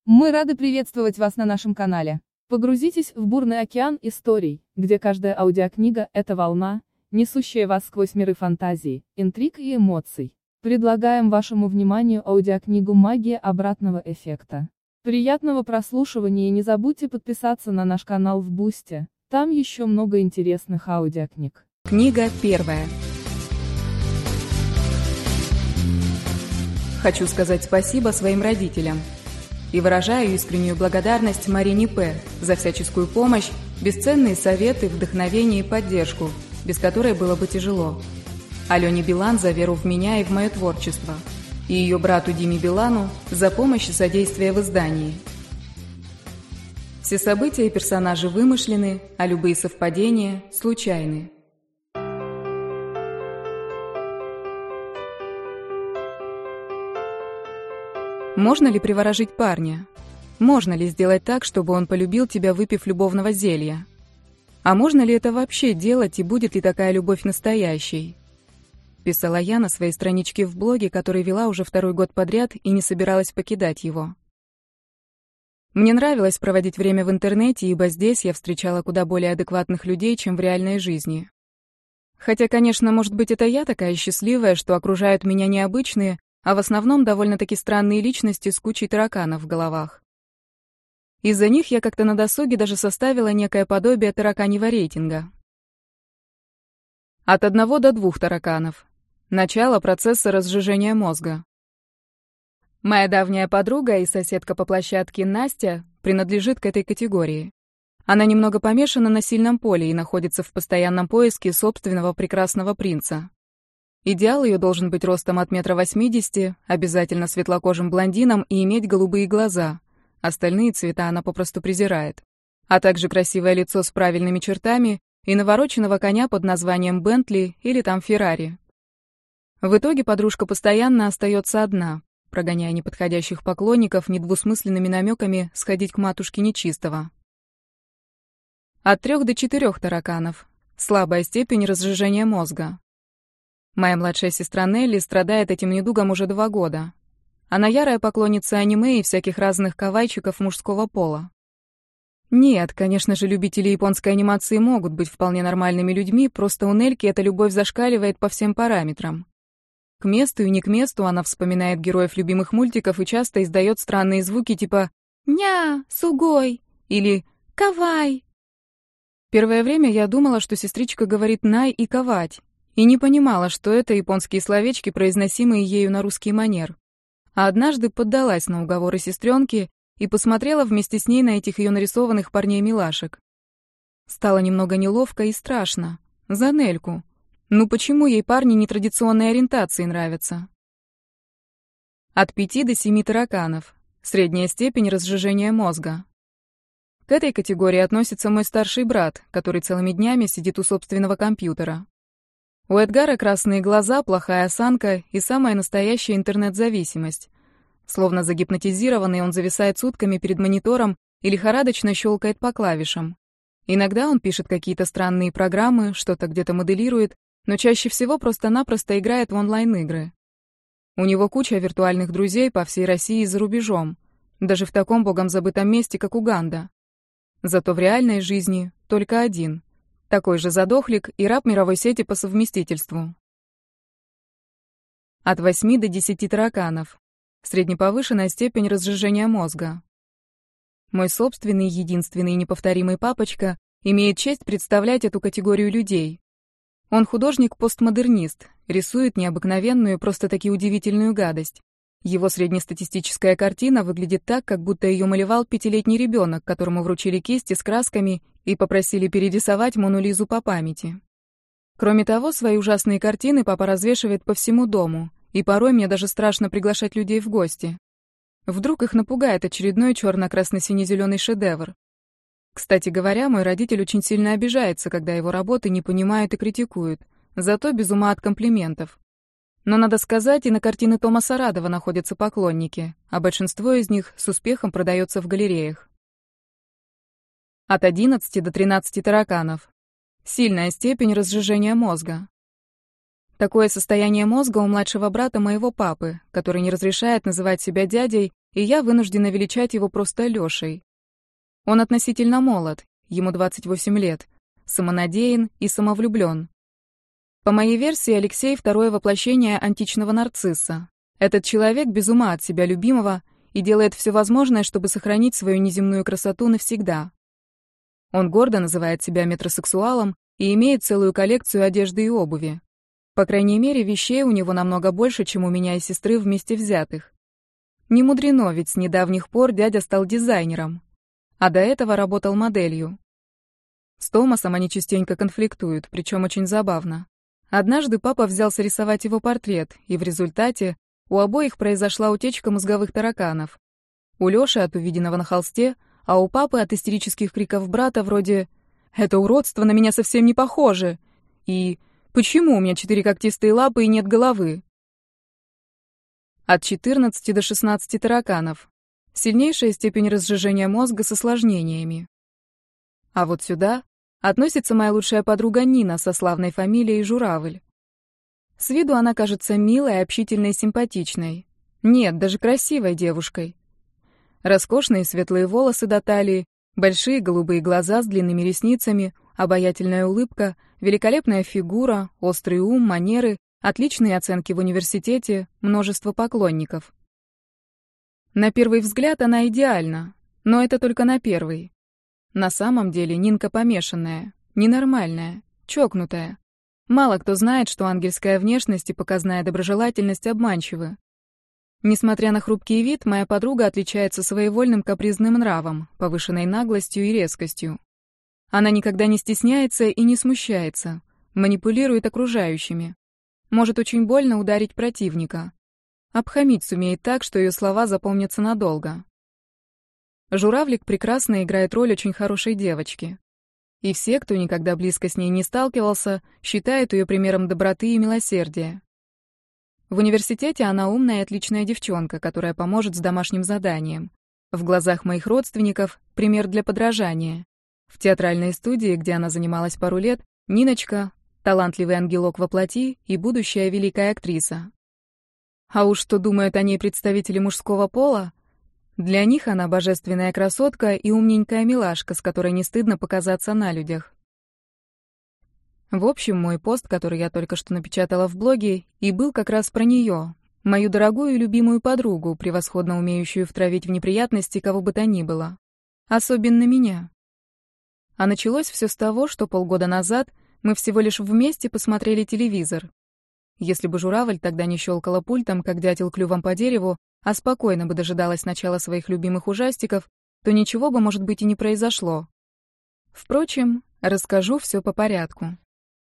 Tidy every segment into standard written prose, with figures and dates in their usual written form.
Мы рады приветствовать вас на нашем канале. Погрузитесь в бурный океан историй, где каждая аудиокнига — это волна, несущая вас сквозь миры фантазии, интриг и эмоций. Предлагаем вашему вниманию аудиокнигу «Магия обратного эффекта». Приятного прослушивания и не забудьте подписаться на наш канал в Бусте, там еще много интересных аудиокниг. Книга первая. Хочу сказать спасибо своим родителям. И выражаю искреннюю благодарность Марине П. за всяческую помощь, бесценные советы, вдохновение и поддержку, без которой было бы тяжело. Алене Билан за веру в меня и в мое творчество. И ее брату Диме Билану за помощь и содействие в издании. Все события и персонажи вымышлены, а любые совпадения случайны. Можно ли приворожить парня? Можно ли сделать так, чтобы он полюбил тебя, выпив любовного зелья? А можно ли это вообще делать, и будет ли такая любовь настоящей? Писала я на своей страничке в блоге, который вела уже второй год подряд и не собиралась покидать его. Мне нравилось проводить время в интернете, ибо здесь я встречала куда более адекватных людей, чем в реальной жизни. Хотя, конечно, может быть, это я такая счастливая, что окружают меня необычные, а в основном довольно-таки странные личности с кучей тараканов в головах. Из-за них я как-то на досуге даже составила некое подобие тараканьего рейтинга. От 1 до 2 тараканов. Начало процесса разжижения мозга. Моя давняя подруга и соседка по площадке Настя принадлежит к этой категории. Она немного помешана на сильном поле и находится в постоянном поиске собственного прекрасного принца. Идеал ее должен быть ростом от 1,80 м, обязательно светлокожим блондином и иметь голубые глаза. Остальные цвета она попросту презирает. А также красивое лицо с правильными чертами и навороченного коня под названием Бентли или там Феррари. В итоге подружка постоянно остается одна, прогоняя неподходящих поклонников недвусмысленными намеками сходить к матушке нечистого. От 3 до 4 тараканов. Слабая степень разжижения мозга. Моя младшая сестра Нелли страдает этим недугом уже 2 года. Она ярая поклонница аниме и всяких разных кавайчиков мужского пола. Нет, конечно же, любители японской анимации могут быть вполне нормальными людьми, просто у Нельки эта любовь зашкаливает по всем параметрам. К месту и не к месту она вспоминает героев любимых мультиков и часто издает странные звуки типа «ня», «сугой» или «кавай». Первое время я думала, что сестричка говорит «най» и «кавать», и не понимала, что это японские словечки, произносимые ею на русский манер. А однажды поддалась на уговоры сестренки и посмотрела вместе с ней на этих ее нарисованных парней-милашек. Стало немного неловко и страшно. За Нельку. Ну почему ей парни нетрадиционной ориентации нравятся? От 5 до 7 тараканов. Средняя степень разжижения мозга. К этой категории относится мой старший брат, который целыми днями сидит у собственного компьютера. У Эдгара красные глаза, плохая осанка и самая настоящая интернет-зависимость. Словно загипнотизированный, он зависает сутками перед монитором и лихорадочно щелкает по клавишам. Иногда он пишет какие-то странные программы, что-то где-то моделирует, но чаще всего просто-напросто играет в онлайн-игры. У него куча виртуальных друзей по всей России и за рубежом, даже в таком богом забытом месте, как Уганда. Зато в реальной жизни только один. Такой же задохлик и раб мировой сети по совместительству. От 8 до 10 тараканов. Среднеповышенная степень разжижения мозга. Мой собственный, единственный и неповторимый папочка имеет честь представлять эту категорию людей. Он художник-постмодернист, рисует необыкновенную, просто-таки удивительную гадость. Его среднестатистическая картина выглядит так, как будто ее малевал 5-летний ребенок, которому вручили кисти с красками и попросили перерисовать Мону Лизу по памяти. Кроме того, свои ужасные картины папа развешивает по всему дому, и порой мне даже страшно приглашать людей в гости. Вдруг их напугает очередной черно-красно-сине-зеленый шедевр. Кстати говоря, мой родитель очень сильно обижается, когда его работы не понимают и критикуют, зато без ума от комплиментов. Но, надо сказать, и на картины Тома Сарадова находятся поклонники, а большинство из них с успехом продается в галереях. От 11 до 13 тараканов. Сильная степень разжижения мозга. Такое состояние мозга у младшего брата моего папы, который не разрешает называть себя дядей, и я вынуждена величать его просто Лёшей. Он относительно молод, ему 28 лет, самонадеян и самовлюблен. По моей версии, Алексей — второе воплощение античного нарцисса. Этот человек без ума от себя любимого и делает все возможное, чтобы сохранить свою неземную красоту навсегда. Он гордо называет себя метросексуалом и имеет целую коллекцию одежды и обуви. По крайней мере, вещей у него намного больше, чем у меня и сестры вместе взятых. Не мудрено, ведь с недавних пор дядя стал дизайнером, а до этого работал моделью. С Томасом они частенько конфликтуют, причем очень забавно. Однажды папа взялся рисовать его портрет, и в результате у обоих произошла утечка мозговых тараканов. У Лёши от увиденного на холсте, а у папы от истерических криков брата вроде «Это уродство на меня совсем не похоже!» и «Почему у меня 4 когтистые лапы и нет головы?» От 14 до 16 тараканов. Сильнейшая степень разжижения мозга с осложнениями. А вот сюда относится моя лучшая подруга Нина со славной фамилией Журавль. С виду она кажется милой, общительной и симпатичной. Нет, даже красивой девушкой. Роскошные светлые волосы до талии, большие голубые глаза с длинными ресницами, обаятельная улыбка, великолепная фигура, острый ум, манеры, отличные оценки в университете, множество поклонников. На первый взгляд она идеальна, но это только на первый. На самом деле Нинка помешанная, ненормальная, чокнутая. Мало кто знает, что ангельская внешность и показная доброжелательность обманчивы. Несмотря на хрупкий вид, моя подруга отличается своевольным капризным нравом, повышенной наглостью и резкостью. Она никогда не стесняется и не смущается, манипулирует окружающими. Может очень больно ударить противника. Обхамить сумеет так, что ее слова запомнятся надолго. Журавлик прекрасно играет роль очень хорошей девочки. И все, кто никогда близко с ней не сталкивался, считают ее примером доброты и милосердия. В университете она умная и отличная девчонка, которая поможет с домашним заданием. В глазах моих родственников — пример для подражания. В театральной студии, где она занималась пару лет, Ниночка — талантливый ангелок во плоти и будущая великая актриса. А уж что думают о ней представители мужского пола? Для них она божественная красотка и умненькая милашка, с которой не стыдно показаться на людях. В общем, мой пост, который я только что напечатала в блоге, и был как раз про нее, мою дорогую и любимую подругу, превосходно умеющую втравить в неприятности кого бы то ни было. Особенно меня. А началось все с того, что полгода назад мы всего лишь вместе посмотрели телевизор. Если бы Журавль тогда не щелкала пультом, как дятел клювом по дереву, а спокойно бы дожидалась начала своих любимых ужастиков, то ничего бы, может быть, и не произошло. Впрочем, расскажу все по порядку.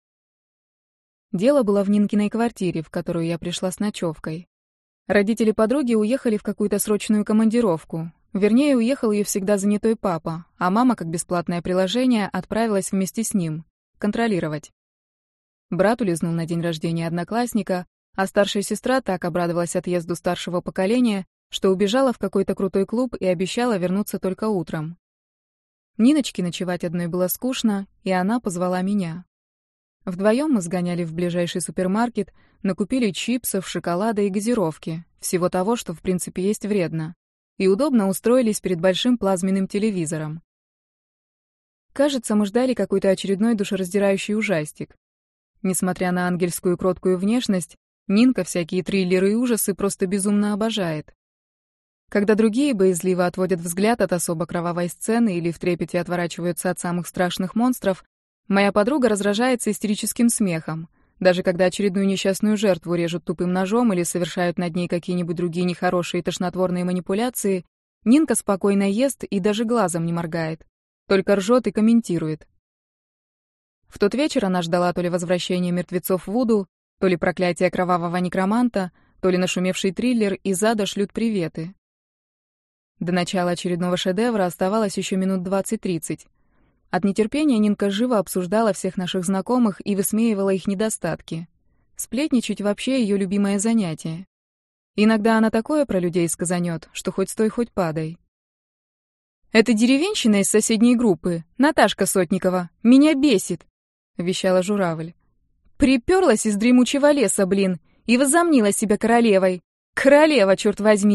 Дело было в Нинкиной квартире, в которую я пришла с ночевкой. Родители подруги уехали в какую-то срочную командировку. Вернее, уехал ее всегда занятой папа, а мама, как бесплатное приложение, отправилась вместе с ним контролировать. Брат улизнул на день рождения одноклассника, а старшая сестра так обрадовалась отъезду старшего поколения, что убежала в какой-то крутой клуб и обещала вернуться только утром. Ниночке ночевать одной было скучно, и она позвала меня. Вдвоем мы сгоняли в ближайший супермаркет, накупили чипсов, шоколада и газировки, всего того, что в принципе есть вредно, и удобно устроились перед большим плазменным телевизором. Кажется, мы ждали какой-то очередной душераздирающий ужастик. Несмотря на ангельскую кроткую внешность, Нинка всякие триллеры и ужасы просто безумно обожает. Когда другие боязливо отводят взгляд от особо кровавой сцены или в трепете отворачиваются от самых страшных монстров, моя подруга разражается истерическим смехом, даже когда очередную несчастную жертву режут тупым ножом или совершают над ней какие-нибудь другие нехорошие тошнотворные манипуляции, Нинка спокойно ест и даже глазом не моргает, только ржет и комментирует. В тот вечер она ждала то ли возвращения мертвецов Вуду, то ли проклятия кровавого некроманта, то ли нашумевший триллер из ада шлют приветы. До начала очередного шедевра оставалось еще минут 20-30. От нетерпения Нинка живо обсуждала всех наших знакомых и высмеивала их недостатки. Сплетничать вообще ее любимое занятие. Иногда она такое про людей сказанет, что хоть стой, хоть падай. «Эта деревенщина из соседней группы, Наташка Сотникова, меня бесит», — вещала Журавль. «Приперлась из дремучего леса, блин, и возомнила себя королевой. Королева, черт возьми!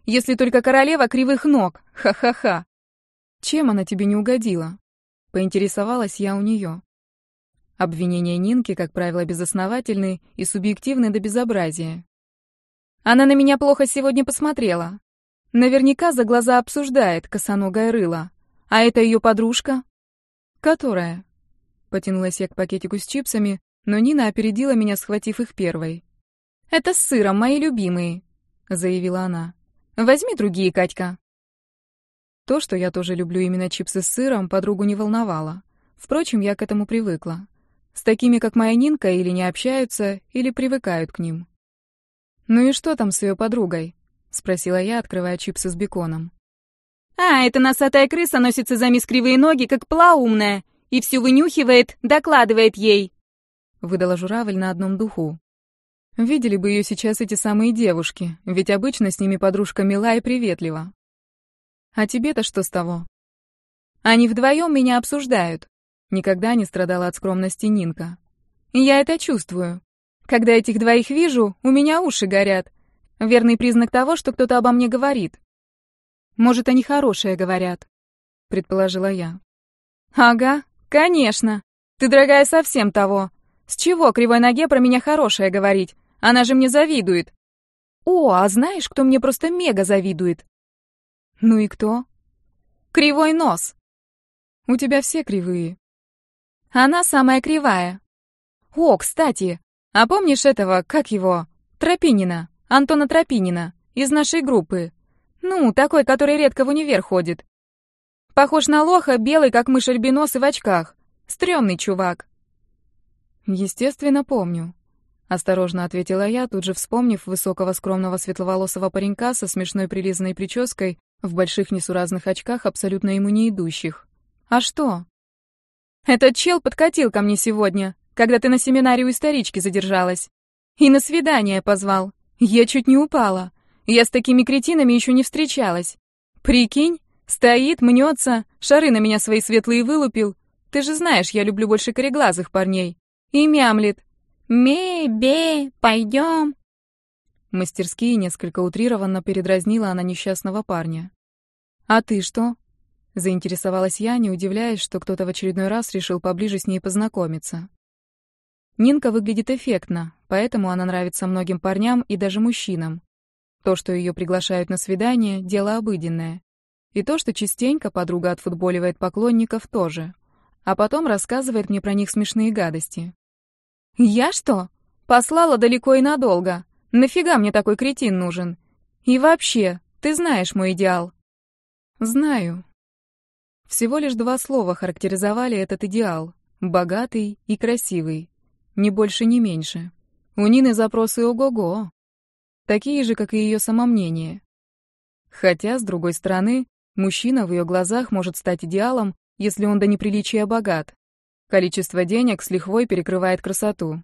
Если только королева кривых ног. Ха-ха-ха. Чем она тебе не угодила? Поинтересовалась я у нее. Обвинения Нинки, как правило, безосновательны и субъективны до безобразия. Она на меня плохо сегодня посмотрела. Наверняка за глаза обсуждает косоногая рыла. А это ее подружка? Которая? Потянулась я к пакетику с чипсами, но Нина опередила меня, схватив их первой. «Это с сыром, мои любимые», — заявила она. «Возьми другие, Катька». То, что я тоже люблю именно чипсы с сыром, подругу не волновало. Впрочем, я к этому привыкла. С такими, как моя Нинка, или не общаются, или привыкают к ним. «Ну и что там с ее подругой?» — спросила я, открывая чипсы с беконом. «А, эта носатая крыса носится за мисс Кривые Ноги, как полоумная, и всю вынюхивает, докладывает ей», — выдала журавль на одном духу. Видели бы ее сейчас эти самые девушки, ведь обычно с ними подружка мила и приветлива. А тебе-то что с того? Они вдвоем меня обсуждают. Никогда не страдала от скромности Нинка. Я это чувствую. Когда этих двоих вижу, у меня уши горят. Верный признак того, что кто-то обо мне говорит. Может, они хорошие говорят, предположила я. Ага, конечно. Ты, дорогая, совсем того. С чего кривой ноге про меня хорошее говорить? Она же мне завидует. О, а знаешь, кто мне просто мега завидует? Ну и кто? Кривой нос. У тебя все кривые. Она самая кривая. О, кстати, а помнишь этого, как его? Тропинина, Антона Тропинина, из нашей группы. Ну, такой, который редко в универ ходит. Похож на лоха, белый, как мышь-альбинос и в очках. Стрёмный чувак. Естественно, помню. Осторожно ответила я, тут же вспомнив высокого скромного светловолосого паренька со смешной прилизанной прической в больших несуразных очках, абсолютно ему не идущих. А что? Этот чел подкатил ко мне сегодня, когда ты на семинаре у исторички задержалась. И на свидание позвал. Я чуть не упала. Я с такими кретинами еще не встречалась. Прикинь, стоит, мнется, шары на меня свои светлые вылупил. Ты же знаешь, я люблю больше кореглазых парней. И мямлет. «Ме-бе, пойдем». Мастерски и несколько утрированно передразнила она несчастного парня. «А ты что?» — заинтересовалась я, не удивляясь, что кто-то в очередной раз решил поближе с ней познакомиться. Нинка выглядит эффектно, поэтому она нравится многим парням и даже мужчинам. То, что ее приглашают на свидание, дело обыденное. И то, что частенько подруга отфутболивает поклонников, тоже. А потом рассказывает мне про них смешные гадости. «Я что? Послала далеко и надолго. Нафига мне такой кретин нужен? И вообще, ты знаешь мой идеал». «Знаю». Всего лишь 2 слова характеризовали этот идеал. Богатый и красивый. Ни больше, ни меньше. У Нины запросы ого-го. Такие же, как и ее самомнение. Хотя, с другой стороны, мужчина в ее глазах может стать идеалом, если он до неприличия богат. Количество денег с лихвой перекрывает красоту.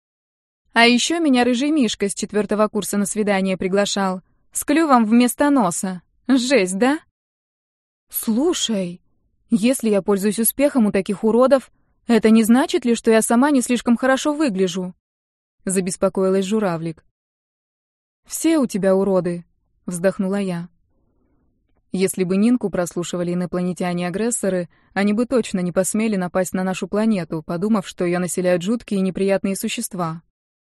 А еще меня рыжий Мишка с 4 курса на свидание приглашал. С клювом вместо носа. Жесть, да? Слушай, если я пользуюсь успехом у таких уродов, это не значит ли, что я сама не слишком хорошо выгляжу? Забеспокоилась журавлик. Все у тебя уроды, вздохнула я. Если бы Нинку прослушивали инопланетяне-агрессоры, они бы точно не посмели напасть на нашу планету, подумав, что ее населяют жуткие и неприятные существа.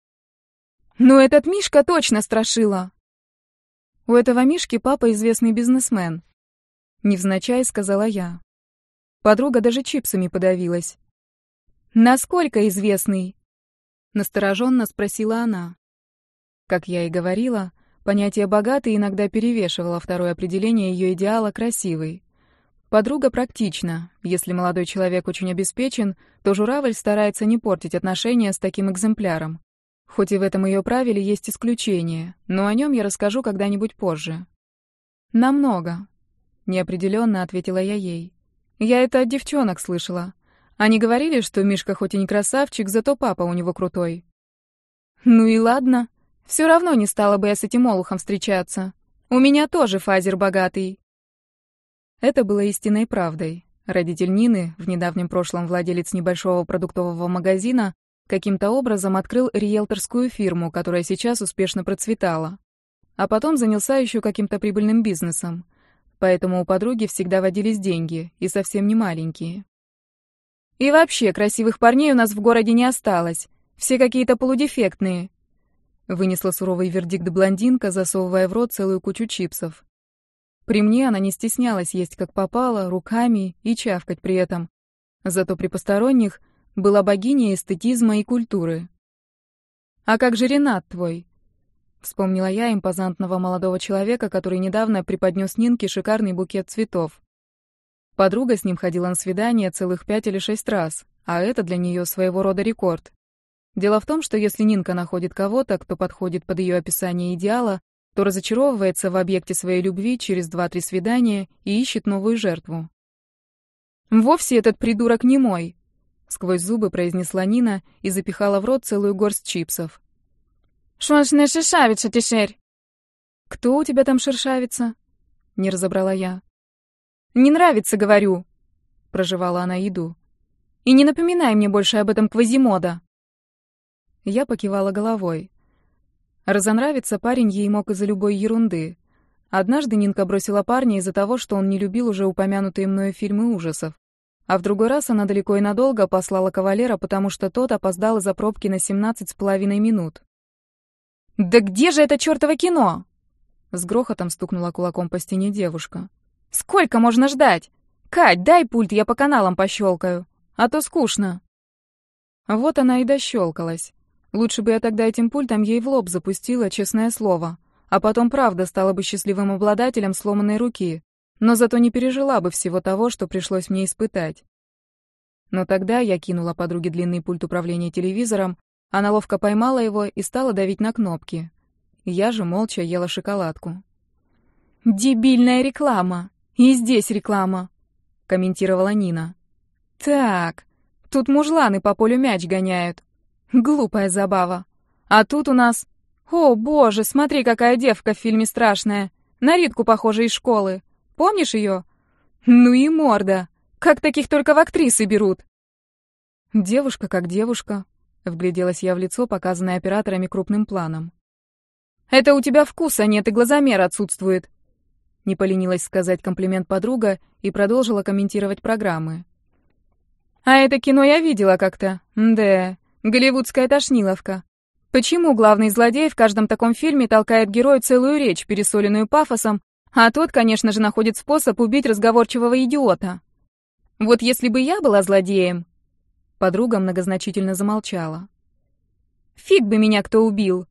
Но этот Мишка точно страшила. У этого Мишки папа известный бизнесмен. Невзначай сказала я. Подруга даже чипсами подавилась. Насколько известный? Настороженно спросила она. Как я и говорила, понятие «богатый» иногда перевешивало второе определение ее идеала «красивый». Подруга практична. Если молодой человек очень обеспечен, то журавль старается не портить отношения с таким экземпляром. Хоть и в этом ее правиле есть исключение, но о нем я расскажу когда-нибудь позже. «Намного», — неопределенно ответила я ей. «Я это от девчонок слышала. Они говорили, что Мишка хоть и не красавчик, зато папа у него крутой». «Ну и ладно. Все равно не стала бы я с этим олухом встречаться. У меня тоже фазер богатый». Это было истинной правдой. Родитель Нины, в недавнем прошлом владелец небольшого продуктового магазина, каким-то образом открыл риэлторскую фирму, которая сейчас успешно процветала. а потом занялся еще каким-то прибыльным бизнесом. Поэтому у подруги всегда водились деньги, и совсем не маленькие. И вообще, красивых парней у нас в городе не осталось. Все какие-то полудефектные. Вынесла суровый вердикт блондинка, засовывая в рот целую кучу чипсов. При мне она не стеснялась есть как попало, руками и чавкать при этом. Зато при посторонних была богиней эстетизма и культуры. «А как же Ренат твой?» Вспомнила я импозантного молодого человека, который недавно преподнес Нинке шикарный букет цветов. Подруга с ним ходила на свидание целых 5 или 6 раз, а это для нее своего рода рекорд. Дело в том, что если Нинка находит кого-то, кто подходит под ее описание идеала, то разочаровывается в объекте своей любви через 2-3 свидания и ищет новую жертву. «Вовсе этот придурок не мой», — сквозь зубы произнесла Нина и запихала в рот целую горсть чипсов. «Шо ж не шишавица тишерь?» «Кто у тебя там шершавится?» — не разобрала я. «Не нравится, говорю», — прожевала она еду. «И не напоминай мне больше об этом Квазимода». Я покивала головой. Разонравиться парень ей мог из-за любой ерунды. Однажды Нинка бросила парня из-за того, что он не любил уже упомянутые мною фильмы ужасов. А в другой раз она далеко и надолго послала кавалера, потому что тот опоздал из-за пробки на 17,5 минут. «Да где же это чёртово кино?» С грохотом стукнула кулаком по стене девушка. «Сколько можно ждать? Кать, дай пульт, я по каналам пощёлкаю. А то скучно». Вот она и дощёлкалась. Лучше бы я тогда этим пультом ей в лоб запустила, честное слово. А потом правда стала бы счастливым обладателем сломанной руки. Но зато не пережила бы всего того, что пришлось мне испытать. Но тогда я кинула подруге длинный пульт управления телевизором, она ловко поймала его и стала давить на кнопки. Я же молча ела шоколадку. «Дебильная реклама. И здесь реклама», — комментировала Нина. «Так, тут мужланы по полю мяч гоняют. Глупая забава. А тут у нас... О, боже, смотри, какая девка в фильме страшная. На Ритку похожа из школы. Помнишь ее? Ну и морда. Как таких только в актрисы берут?» «Девушка как девушка», — вгляделась я в лицо, показанное операторами крупным планом. «Это у тебя вкуса нет и глазомер отсутствует», — не поленилась сказать комплимент подруга и продолжила комментировать программы. «А это кино я видела как-то. Да, голливудская тошниловка. Почему главный злодей в каждом таком фильме толкает герою целую речь, пересоленную пафосом, а тот, конечно же, находит способ убить разговорчивого идиота? Вот если бы я была злодеем...» Подруга многозначительно замолчала. «Фиг бы меня кто убил!»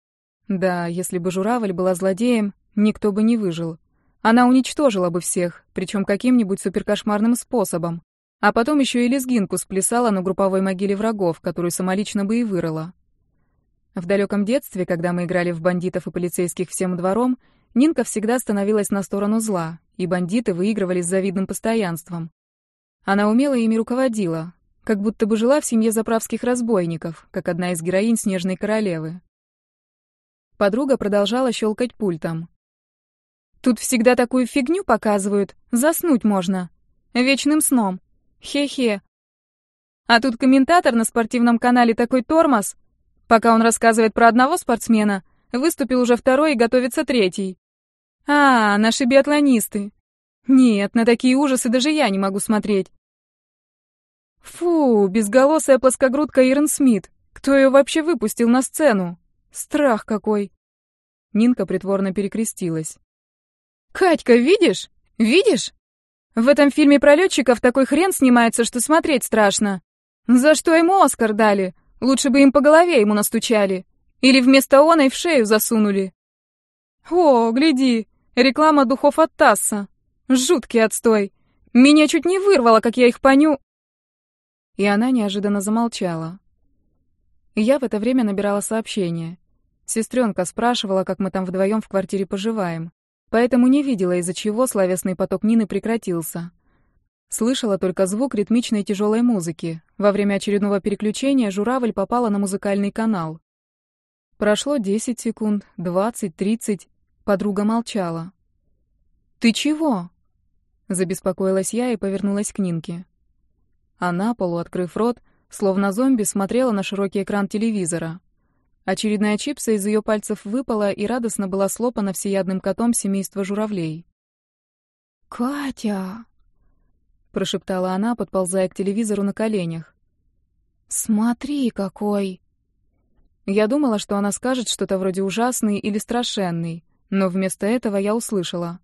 Да, если бы Журавль была злодеем, никто бы не выжил. Она уничтожила бы всех, причем каким-нибудь суперкошмарным способом. А потом еще и лезгинку сплясала на групповой могиле врагов, которую самолично бы и вырыла. В далеком детстве, когда мы играли в бандитов и полицейских всем двором, Нинка всегда становилась на сторону зла, и бандиты выигрывали с завидным постоянством. Она умело ими руководила, как будто бы жила в семье заправских разбойников, как одна из героинь «Снежной королевы». Подруга продолжала щелкать пультом. «Тут всегда такую фигню показывают, заснуть можно. Вечным сном. Хе-хе. А тут комментатор на спортивном канале такой тормоз. Пока он рассказывает про одного спортсмена, выступил уже второй и готовится третий. А, наши биатлонисты. Нет, на такие ужасы даже я не могу смотреть. Фу, безголосая плоскогрудка Ирен Смит. Кто ее вообще выпустил на сцену? Страх какой!» Нинка притворно перекрестилась. «Катька, видишь? Видишь? В этом фильме про летчиков такой хрен снимается, что смотреть страшно. За что ему Оскар дали? Лучше бы им по голове ему настучали. Или вместо оной в шею засунули. О, гляди, реклама духов от Тасса. Жуткий отстой. Меня чуть не вырвало, как я их поню...» И она неожиданно замолчала. Я в это время набирала сообщение. Сестренка спрашивала, как мы там вдвоем в квартире поживаем. Поэтому не видела, из-за чего словесный поток Нины прекратился. Слышала только звук ритмичной тяжелой музыки. Во время очередного переключения журавль попала на музыкальный канал. Прошло 10 секунд, 20, 30. Подруга молчала. «Ты чего?» Забеспокоилась я и повернулась к Нинке. Она, полуоткрыв рот, словно зомби, смотрела на широкий экран телевизора. Очередная чипса из ее пальцев выпала и радостно была слопана всеядным котом семейства журавлей. «Катя!» — прошептала она, подползая к телевизору на коленях. «Смотри, какой!» Я думала, что она скажет что-то вроде «ужасный» или «страшенный», но вместо этого я услышала.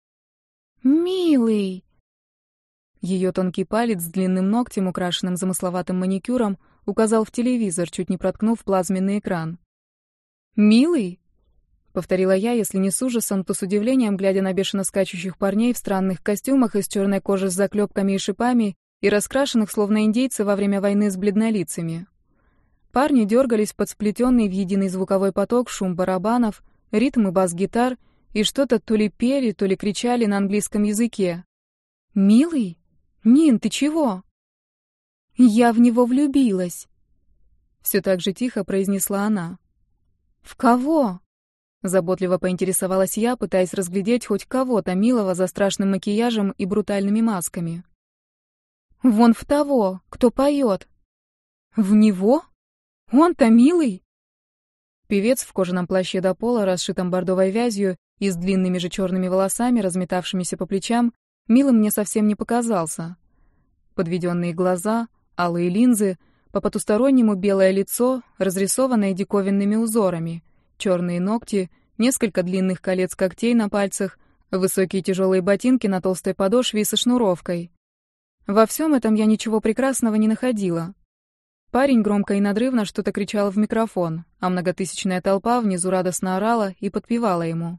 «Милый!» Ее тонкий палец с длинным ногтем, украшенным замысловатым маникюром, указал в телевизор, чуть не проткнув плазменный экран. «Милый?» — повторила я, если не с ужасом, то с удивлением, глядя на бешено скачущих парней в странных костюмах из черной кожи с заклепками и шипами и раскрашенных, словно индейцы во время войны с бледнолицами. Парни дергались под сплетенный в единый звуковой поток шум барабанов, ритм и бас-гитар, и что-то то ли пели, то ли кричали на английском языке. «Милый? Нин, ты чего?» «Я в него влюбилась», — все так же тихо произнесла она. «В кого?» — заботливо поинтересовалась я, пытаясь разглядеть хоть кого-то милого за страшным макияжем и брутальными масками. «Вон в того, кто поет». «В него? Он-то милый?» Певец в кожаном плаще до пола, расшитом бордовой вязью и с длинными же черными волосами, разметавшимися по плечам, милым мне совсем не показался. Подведенные глаза, алые линзы, по потустороннему белое лицо, разрисованное диковинными узорами, черные ногти, несколько длинных колец когтей на пальцах, высокие тяжелые ботинки на толстой подошве и со шнуровкой. Во всем этом я ничего прекрасного не находила. Парень громко и надрывно что-то кричал в микрофон, а многотысячная толпа внизу радостно орала и подпевала ему.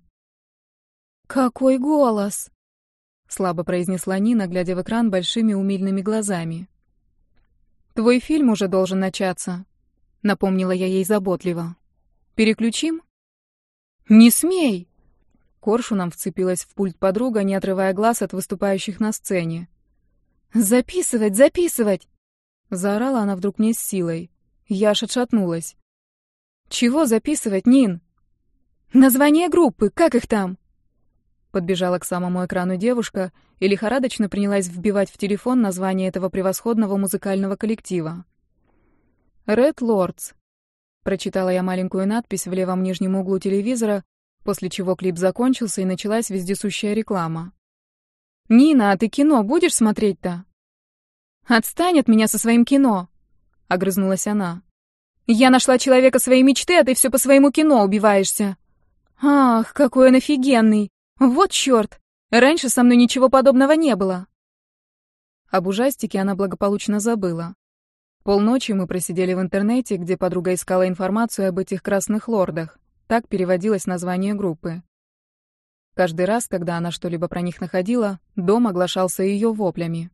«Какой голос!» — слабо произнесла Нина, глядя в экран большими умильными глазами. «Твой фильм уже должен начаться», — напомнила я ей заботливо. «Переключим?» «Не смей!» Коршуном вцепилась в пульт подруга, не отрывая глаз от выступающих на сцене. «Записывать, записывать!» Заорала она вдруг мне с силой. Я аж отшатнулась. «Чего записывать, Нин?» «Название группы, как их там?» Подбежала к самому экрану девушка и лихорадочно принялась вбивать в телефон название этого превосходного музыкального коллектива. «Red Lords», — прочитала я маленькую надпись в левом нижнем углу телевизора, после чего клип закончился и началась вездесущая реклама. «Нина, а ты кино будешь смотреть-то?» «Отстань от меня со своим кино!» — огрызнулась она. «Я нашла человека своей мечты, а ты все по своему кино убиваешься!» «Ах, какой он офигенный! Вот чёрт! Раньше со мной ничего подобного не было!» Об ужастике она благополучно забыла. Полночи мы просидели в интернете, где подруга искала информацию об этих красных лордах. Так переводилось название группы. Каждый раз, когда она что-либо про них находила, дом оглашался ее воплями.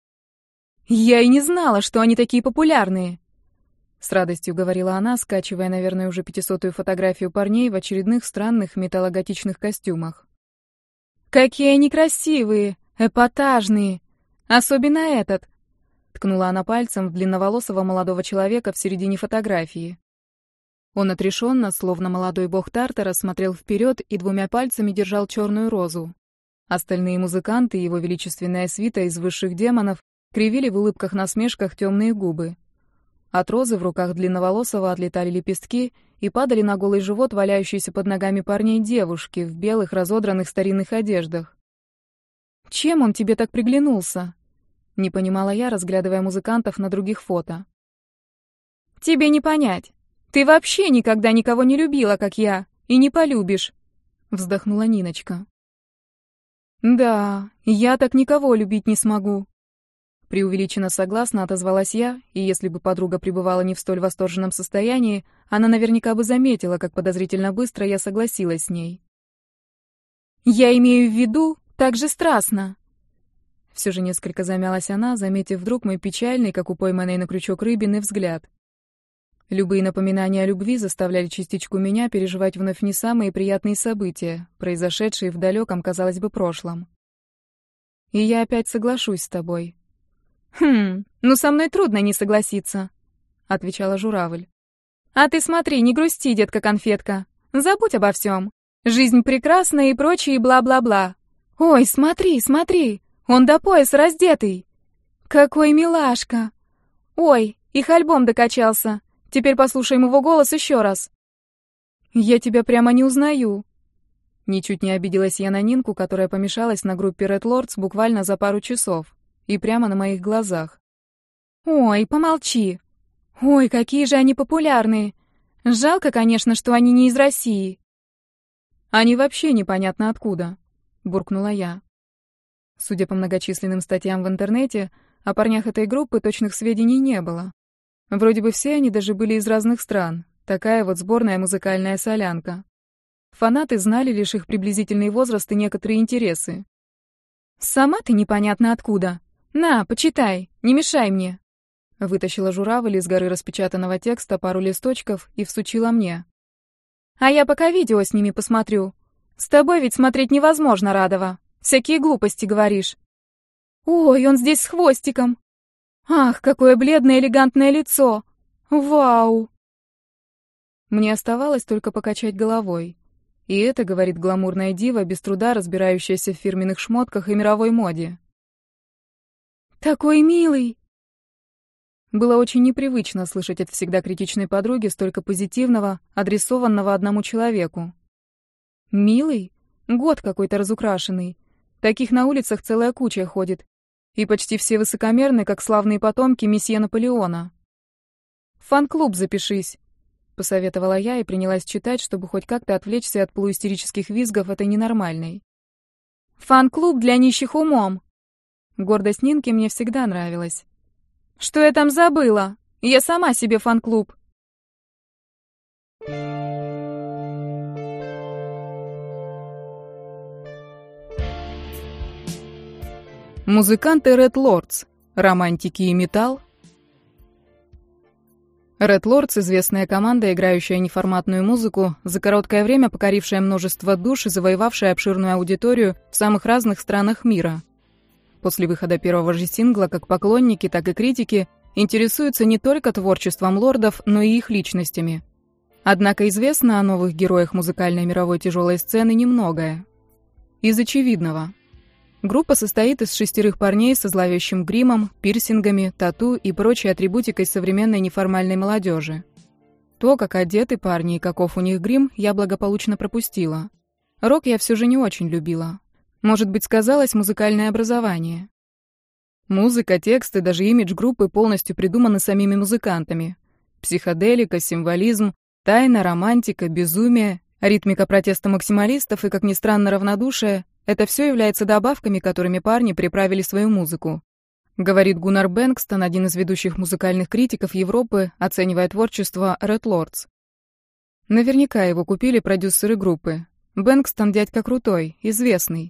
«Я и не знала, что они такие популярные!» С радостью говорила она, скачивая, наверное, уже 500-ю фотографию парней в очередных странных металлоготичных костюмах. «Какие они красивые, эпатажные! Особенно этот!» Ткнула она пальцем в длинноволосого молодого человека в середине фотографии. Он отрешенно, словно молодой бог Тартара, смотрел вперед и двумя пальцами держал черную розу. Остальные музыканты, его величественная свита из высших демонов, кривили в улыбках-насмешках темные губы. От розы в руках длинноволосого отлетали лепестки и падали на голый живот валяющиеся под ногами парней девушки в белых разодранных старинных одеждах. «Чем он тебе так приглянулся?» — не понимала я, разглядывая музыкантов на других фото. «Тебе не понять. Ты вообще никогда никого не любила, как я, и не полюбишь», — вздохнула Ниночка. «Да, я так никого любить не смогу». Преувеличенно согласно отозвалась я, и если бы подруга пребывала не в столь восторженном состоянии, она наверняка бы заметила, как подозрительно быстро я согласилась с ней. «Я имею в виду, так же страстно». Все же несколько замялась она, заметив вдруг мой печальный, как у пойманной на крючок рыбины, взгляд. Любые напоминания о любви заставляли частичку меня переживать вновь не самые приятные события, произошедшие в далеком, казалось бы, прошлом. «И я опять соглашусь с тобой». Ну со мной трудно не согласиться», — отвечала журавль. «А ты смотри, не грусти, детка-конфетка. Забудь обо всем. Жизнь прекрасна и прочее бла-бла-бла. Ой, смотри, смотри, он до пояса раздетый. Какой милашка. Ой, их альбом докачался. Теперь послушаем его голос еще раз». Я тебя прямо не узнаю. Ничуть не обиделась я на Нинку, которая помешалась на группе Red Lords буквально за пару часов. И прямо на моих глазах. Ой, помолчи. Ой, какие же они популярные. Жалко, конечно, что они не из России. Они вообще непонятно откуда, буркнула я. Судя по многочисленным статьям в интернете, о парнях этой группы точных сведений не было. Вроде бы все они даже были из разных стран. Такая вот сборная музыкальная солянка. Фанаты знали лишь их приблизительный возраст и некоторые интересы. «Сама ты непонятно откуда. На, почитай, не мешай мне». Вытащила журавль из горы распечатанного текста пару листочков и всучила мне. «А я пока видео с ними посмотрю. С тобой ведь смотреть невозможно, Радова. Всякие глупости говоришь. Ой, он здесь с хвостиком. Ах, какое бледное элегантное лицо. Вау!» Мне оставалось только покачать головой. И это, говорит гламурная дива, без труда разбирающаяся в фирменных шмотках и мировой моде. «Такой милый!» Было очень непривычно слышать от всегда критичной подруги столько позитивного, адресованного одному человеку. «Милый? Год какой-то разукрашенный. Таких на улицах целая куча ходит. И почти все высокомерны, как славные потомки месье Наполеона. В фан-клуб запишись», — посоветовала я и принялась читать, чтобы хоть как-то отвлечься от полуистерических визгов этой ненормальной. «Фан-клуб для нищих умом». Гордость Нинки мне всегда нравилась. «Что я там забыла? Я сама себе фан-клуб». Музыканты Red Lords. Романтики и металл. Red Lords — известная команда, играющая неформатную музыку, за короткое время покорившая множество душ и завоевавшая обширную аудиторию в самых разных странах мира. После выхода первого же сингла как поклонники, так и критики интересуются не только творчеством лордов, но и их личностями. Однако известно о новых героях музыкальной мировой тяжелой сцены немногое. Из очевидного. Группа состоит из 6 парней со зловещим гримом, пирсингами, тату и прочей атрибутикой современной неформальной молодежи. То, как одеты парни и каков у них грим, я благополучно пропустила. Рок я все же не очень любила. Может быть, сказалось музыкальное образование. Музыка, тексты, даже имидж группы полностью придуманы самими музыкантами. Психоделика, символизм, тайна, романтика, безумие, ритмика протеста максималистов и, как ни странно, равнодушие — это все является добавками, которыми парни приправили свою музыку. Говорит Гуннар Бенгстон, один из ведущих музыкальных критиков Европы, оценивая творчество Red Lords. Наверняка его купили продюсеры группы. Бенгстон дядька крутой, известный.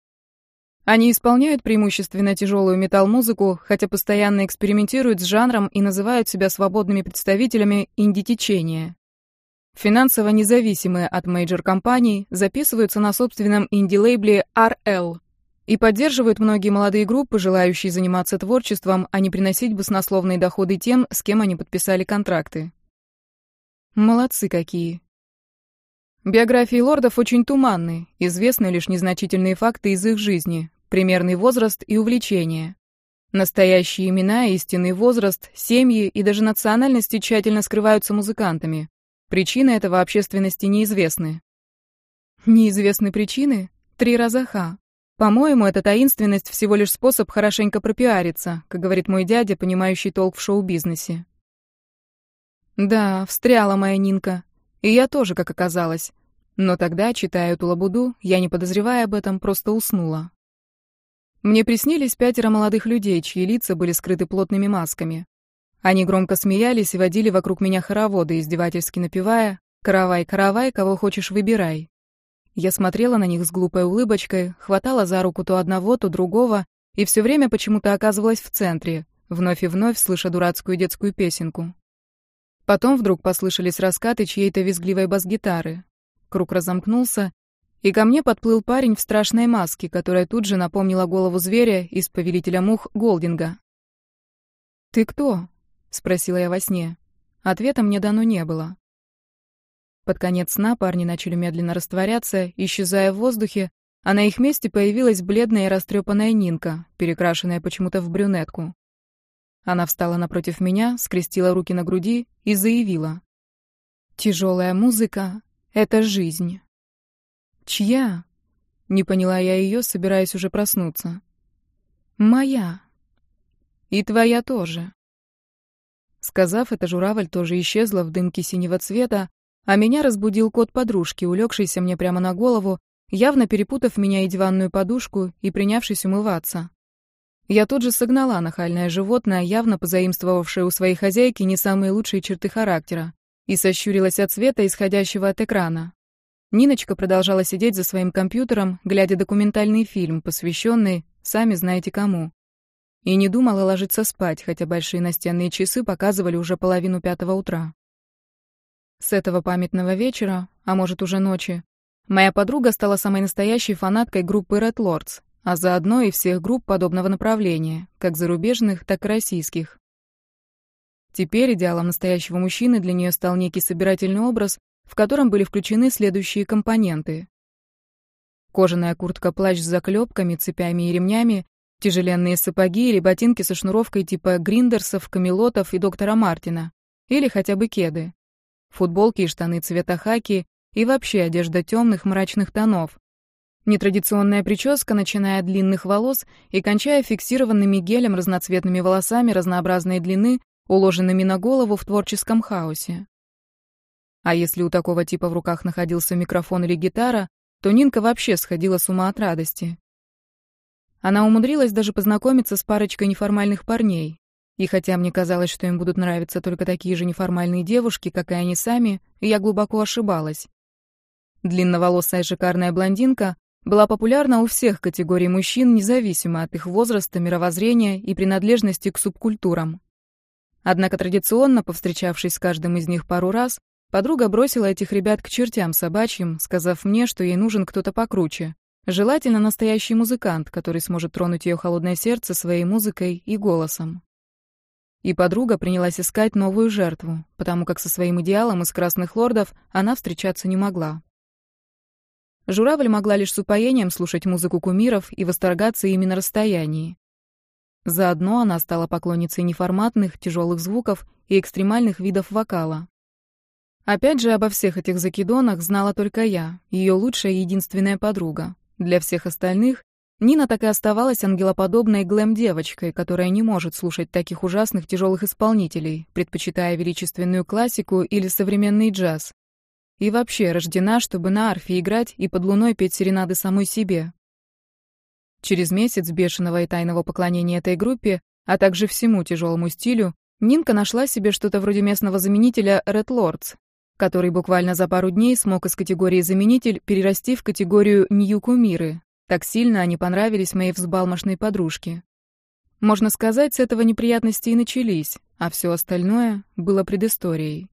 Они исполняют преимущественно тяжелую метал-музыку, хотя постоянно экспериментируют с жанром и называют себя свободными представителями инди-течения. Финансово независимые от мейджор-компаний, записываются на собственном инди-лейбле RL и поддерживают многие молодые группы, желающие заниматься творчеством, а не приносить баснословные доходы тем, с кем они подписали контракты. Молодцы какие. Биографии лордов очень туманны, известны лишь незначительные факты из их жизни, примерный возраст и увлечения. Настоящие имена, истинный возраст, семьи и даже национальности тщательно скрываются музыкантами. Причины этого общественности неизвестны. Неизвестны причины? 3 раза ха. По-моему, эта таинственность всего лишь способ хорошенько пропиариться, как говорит мой дядя, понимающий толк в шоу-бизнесе. Да, встряла моя Нинка. И я тоже, как оказалось. Но тогда, читая эту лабуду, я, не подозревая об этом, просто уснула. Мне приснились 5 молодых людей, чьи лица были скрыты плотными масками. Они громко смеялись и водили вокруг меня хороводы, издевательски напевая «Каравай, каравай, кого хочешь, выбирай». Я смотрела на них с глупой улыбочкой, хватала за руку то одного, то другого, и все время почему-то оказывалась в центре, вновь и вновь слыша дурацкую детскую песенку. Потом вдруг послышались раскаты чьей-то визгливой бас-гитары. Круг разомкнулся, и ко мне подплыл парень в страшной маске, которая тут же напомнила голову зверя из «Повелителя мух» Голдинга. «Ты кто?» — спросила я во сне. Ответа мне дано не было. Под конец сна парни начали медленно растворяться, исчезая в воздухе, а на их месте появилась бледная и растрепанная Нинка, перекрашенная почему-то в брюнетку. Она встала напротив меня, скрестила руки на груди и заявила: «Тяжелая музыка — Это жизнь. Чья? Не поняла я ее, собираясь уже проснуться. Моя. И твоя тоже. Сказав это, журавль тоже исчезла в дымке синего цвета, а меня разбудил кот подружки, улегшийся мне прямо на голову, явно перепутав меня и диванную подушку и принявшись умываться. Я тут же согнала нахальное животное, явно позаимствовавшее у своей хозяйки не самые лучшие черты характера, и сощурилась от света, исходящего от экрана. Ниночка продолжала сидеть за своим компьютером, глядя документальный фильм, посвященный сами знаете кому. И не думала ложиться спать, хотя большие настенные часы показывали уже 4:30 утра. С этого памятного вечера, а может уже ночи, моя подруга стала самой настоящей фанаткой группы Red Lords, а заодно и всех групп подобного направления, как зарубежных, так и российских. Теперь идеалом настоящего мужчины для нее стал некий собирательный образ, в котором были включены следующие компоненты. Кожаная куртка-плащ с заклепками, цепями и ремнями, тяжеленные сапоги или ботинки со шнуровкой типа Гриндерсов, Камелотов и доктора Мартина, или хотя бы кеды, футболки и штаны цвета хаки и вообще одежда темных мрачных тонов. Нетрадиционная прическа, начиная от длинных волос и кончая фиксированными гелем разноцветными волосами разнообразной длины, уложенными на голову в творческом хаосе. А если у такого типа в руках находился микрофон или гитара, то Нинка вообще сходила с ума от радости. Она умудрилась даже познакомиться с парочкой неформальных парней. И хотя мне казалось, что им будут нравиться только такие же неформальные девушки, как и они сами, я глубоко ошибалась. Длинноволосая шикарная блондинка была популярна у всех категорий мужчин, независимо от их возраста, мировоззрения и принадлежности к субкультурам. Однако традиционно, повстречавшись с каждым из них пару раз, подруга бросила этих ребят к чертям собачьим, сказав мне, что ей нужен кто-то покруче, желательно настоящий музыкант, который сможет тронуть ее холодное сердце своей музыкой и голосом. И подруга принялась искать новую жертву, потому как со своим идеалом из красных лордов она встречаться не могла. Журавль могла лишь с упоением слушать музыку кумиров и восторгаться ими на расстоянии. Заодно она стала поклонницей неформатных, тяжелых звуков и экстремальных видов вокала. Опять же, обо всех этих закидонах знала только я, ее лучшая и единственная подруга. Для всех остальных Нина так и оставалась ангелоподобной глэм-девочкой, которая не может слушать таких ужасных тяжелых исполнителей, предпочитая величественную классику или современный джаз. И вообще рождена, чтобы на арфе играть и под луной петь серенады самой себе. Через месяц бешеного и тайного поклонения этой группе, а также всему тяжелому стилю, Нинка нашла себе что-то вроде местного заменителя Red Lords, который буквально за пару дней смог из категории «заменитель» перерасти в категорию «нью-кумиры». Так сильно они понравились моей взбалмошной подружке. Можно сказать, с этого неприятности и начались, а все остальное было предысторией.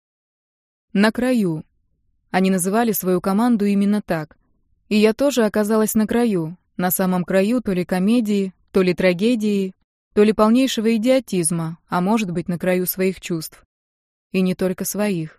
На краю. Они называли свою команду именно так. И я тоже оказалась на краю, на самом краю то ли комедии, то ли трагедии, то ли полнейшего идиотизма, а может быть, на краю своих чувств. И не только своих.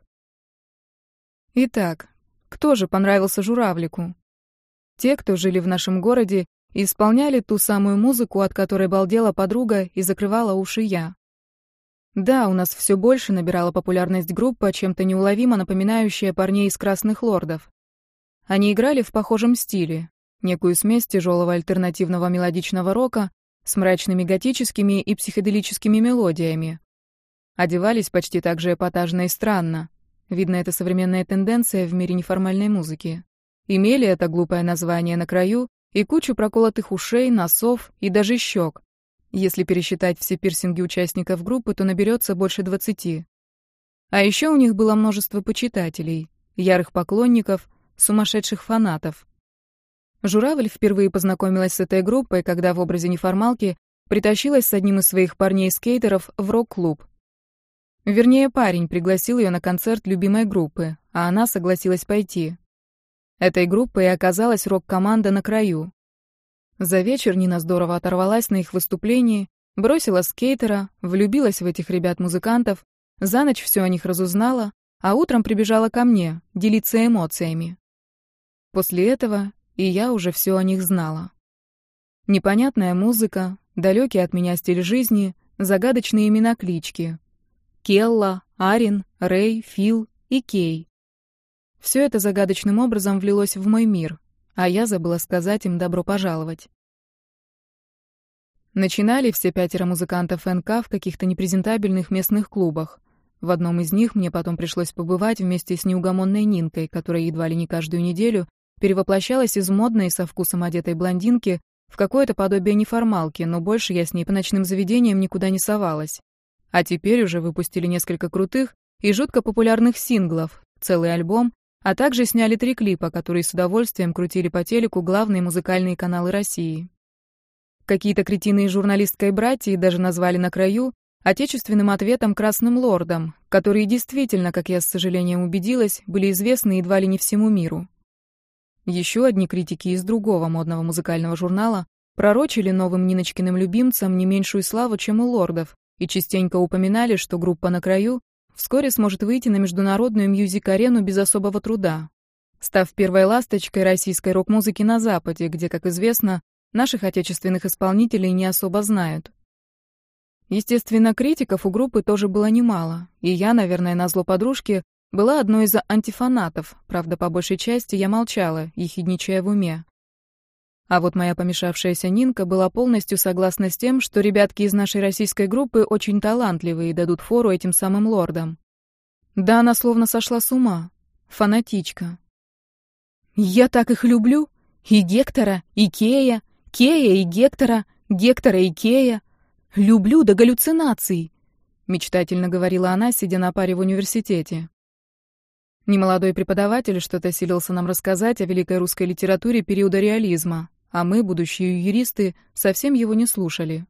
Итак, кто же понравился журавлику? Те, кто жили в нашем городе и исполняли ту самую музыку, от которой балдела подруга и закрывала уши я. Да, у нас все больше набирала популярность группа, чем-то неуловимо напоминающая парней из «Красных лордов». Они играли в похожем стиле, некую смесь тяжелого альтернативного мелодичного рока с мрачными готическими и психоделическими мелодиями. Одевались почти так же эпатажно и странно. Видно, это современная тенденция в мире неформальной музыки. Имели это глупое название на краю и кучу проколотых ушей, носов и даже щек. Если пересчитать все пирсинги участников группы, то наберется больше 20. А еще у них было множество почитателей, ярых поклонников, сумасшедших фанатов. Журавль впервые познакомилась с этой группой, когда в образе неформалки притащилась с одним из своих парней-скейтеров в рок-клуб. Вернее, парень пригласил ее на концерт любимой группы, а она согласилась пойти. Этой группой и оказалась рок-команда «На краю». За вечер Нина здорово оторвалась на их выступлении, бросила скейтера, влюбилась в этих ребят-музыкантов, за ночь все о них разузнала, а утром прибежала ко мне делиться эмоциями. После этого и я уже все о них знала. Непонятная музыка, далекий от меня стиль жизни, загадочные имена-клички. Келла, Арин, Рэй, Фил и Кей. Все это загадочным образом влилось в мой мир, а я забыла сказать им «добро пожаловать». Начинали все 5 музыкантов НК в каких-то непрезентабельных местных клубах. В одном из них мне потом пришлось побывать вместе с неугомонной Нинкой, которая едва ли не каждую неделю перевоплощалась из модной со вкусом одетой блондинки в какое-то подобие неформалки, но больше я с ней по ночным заведениям никуда не совалась. А теперь уже выпустили несколько крутых и жутко популярных синглов, целый альбом, а также сняли 3 клипа, которые с удовольствием крутили по телеку главные музыкальные каналы России. Какие-то кретины из журналистской братьи даже назвали «На краю» отечественным ответом «Красным лордам», которые действительно, как я с сожалением убедилась, были известны едва ли не всему миру. Еще одни критики из другого модного музыкального журнала пророчили новым Ниночкиным любимцам не меньшую славу, чем у лордов, и частенько упоминали, что группа «На краю» вскоре сможет выйти на международную мьюзик-арену без особого труда, став первой ласточкой российской рок-музыки на Западе, где, как известно, наших отечественных исполнителей не особо знают. Естественно, критиков у группы тоже было немало, и я, наверное, назло подружке, была одной из антифанатов, правда, по большей части я молчала, ехидничая в уме. А вот моя помешавшаяся Нинка была полностью согласна с тем, что ребятки из нашей российской группы очень талантливые и дадут фору этим самым лордам. Да она словно сошла с ума. Фанатичка. «Я так их люблю! И Гектора, и Кея, Кея и Гектора, Гектора и Кея. Люблю до галлюцинаций!» Мечтательно говорила она, сидя на паре в университете. Немолодой преподаватель что-то силился нам рассказать о великой русской литературе периода реализма, а мы, будущие юристы, совсем его не слушали.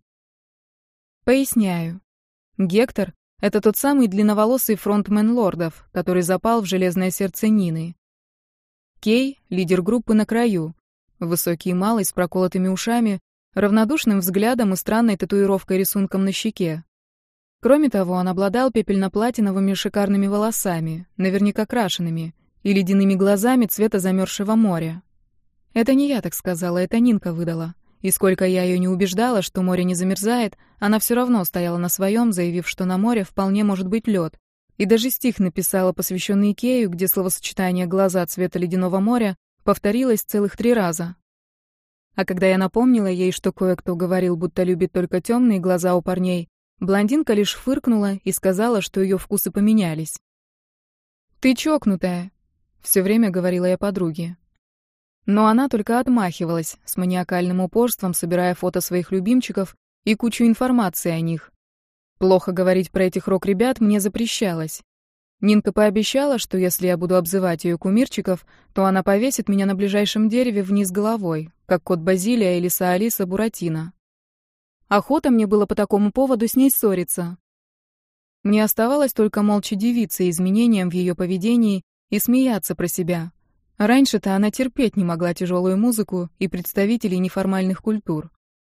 Поясняю. Гектор — это тот самый длинноволосый фронтмен лордов, который запал в железное сердце Нины. Кей — лидер группы «На краю», высокий и малый, с проколотыми ушами, равнодушным взглядом и странной татуировкой-рисунком на щеке. Кроме того, он обладал пепельно-платиновыми шикарными волосами, наверняка крашенными, и ледяными глазами цвета замерзшего моря. Это не я так сказала, это Нинка выдала. И сколько я ее не убеждала, что море не замерзает, она все равно стояла на своем, заявив, что на море вполне может быть лед. И даже стих написала, посвященный Икею, где словосочетание «глаза цвета ледяного моря» повторилось целых 3 раза. А когда я напомнила ей, что кое-кто говорил, будто любит только темные глаза у парней, блондинка лишь фыркнула и сказала, что ее вкусы поменялись. «Ты чокнутая», — все время говорила я подруге. Но она только отмахивалась, с маниакальным упорством собирая фото своих любимчиков и кучу информации о них. Плохо говорить про этих рок-ребят мне запрещалось. Нинка пообещала, что если я буду обзывать ее кумирчиков, то она повесит меня на ближайшем дереве вниз головой, как кот Базилия или лиса Алиса Буратино. Охота мне было по такому поводу с ней ссориться. Мне оставалось только молча дивиться изменениям в ее поведении и смеяться про себя. Раньше-то она терпеть не могла тяжелую музыку и представителей неформальных культур.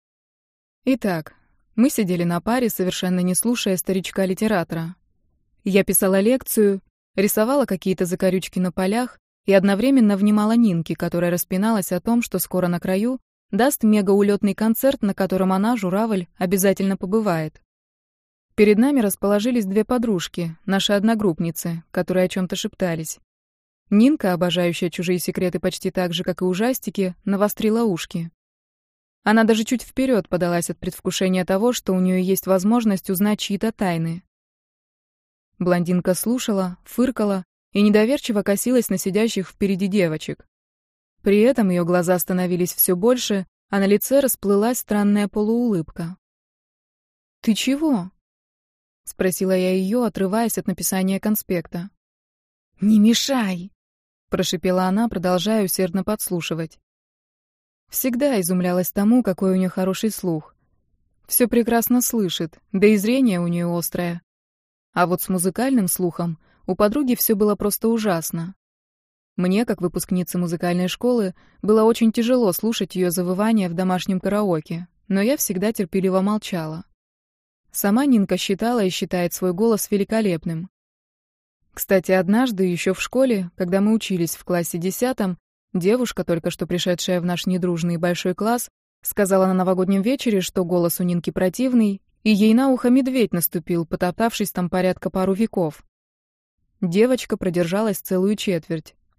Итак, мы сидели на паре, совершенно не слушая старичка-литератора. Я писала лекцию, рисовала какие-то закорючки на полях и одновременно внимала Нинке, которая распиналась о том, что скоро «На краю» даст мегаулетный концерт, на котором она, журавль, обязательно побывает. Перед нами расположились 2 подружки, наши одногруппницы, которые о чем-то шептались. Нинка, обожающая чужие секреты почти так же, как и ужастики, навострила ушки. Она даже чуть вперед подалась от предвкушения того, что у нее есть возможность узнать чьи-то тайны. Блондинка слушала, фыркала и недоверчиво косилась на сидящих впереди девочек. При этом ее глаза становились все больше, а на лице расплылась странная полуулыбка. «Ты чего?» — спросила я ее, отрываясь от написания конспекта. «Не мешай!» — прошипела она, продолжая усердно подслушивать. Всегда изумлялась тому, какой у нее хороший слух. Все прекрасно слышит, да и зрение у нее острое. А вот с музыкальным слухом у подруги все было просто ужасно. Мне, как выпускнице музыкальной школы, было очень тяжело слушать ее завывания в домашнем караоке, но я всегда терпеливо молчала. Сама Нинка считала и считает свой голос великолепным. Кстати, однажды, еще в школе, когда мы учились в классе 10, девушка, только что пришедшая в наш недружный большой класс, сказала на новогоднем вечере, что голос у Нинки противный, и ей на ухо медведь наступил, потоптавшись там порядка пару веков. Девочка продержалась целую четверть,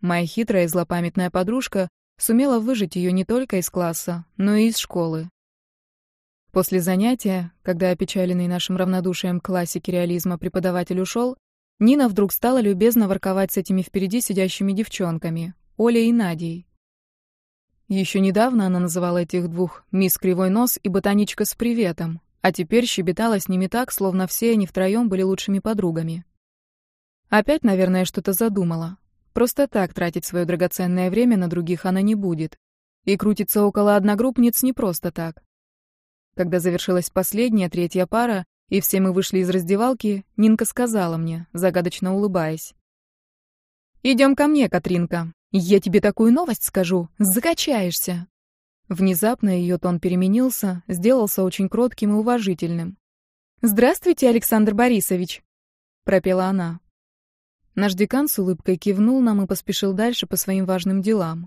моя хитрая и злопамятная подружка, сумела выжить ее не только из класса, но и из школы. После занятия, когда опечаленный нашим равнодушием к классике реализма преподаватель ушел, Нина вдруг стала любезно ворковать с этими впереди сидящими девчонками, Олей и Надей. Еще недавно она называла этих двух «Мисс Кривой Нос» и «Ботаничка с приветом», а теперь щебетала с ними так, словно все они втроем были лучшими подругами. Опять, наверное, что-то задумала. Просто так тратить свое драгоценное время на других она не будет. И крутиться около одногруппниц не просто так. Когда завершилась последняя, третья пара, и все мы вышли из раздевалки, Нинка сказала мне, загадочно улыбаясь: «Идем ко мне, Катринка. Я тебе такую новость скажу, закачаешься». Внезапно ее тон переменился, сделался очень кротким и уважительным. «Здравствуйте, Александр Борисович», — пропела она. Наш декан с улыбкой кивнул нам и поспешил дальше по своим важным делам.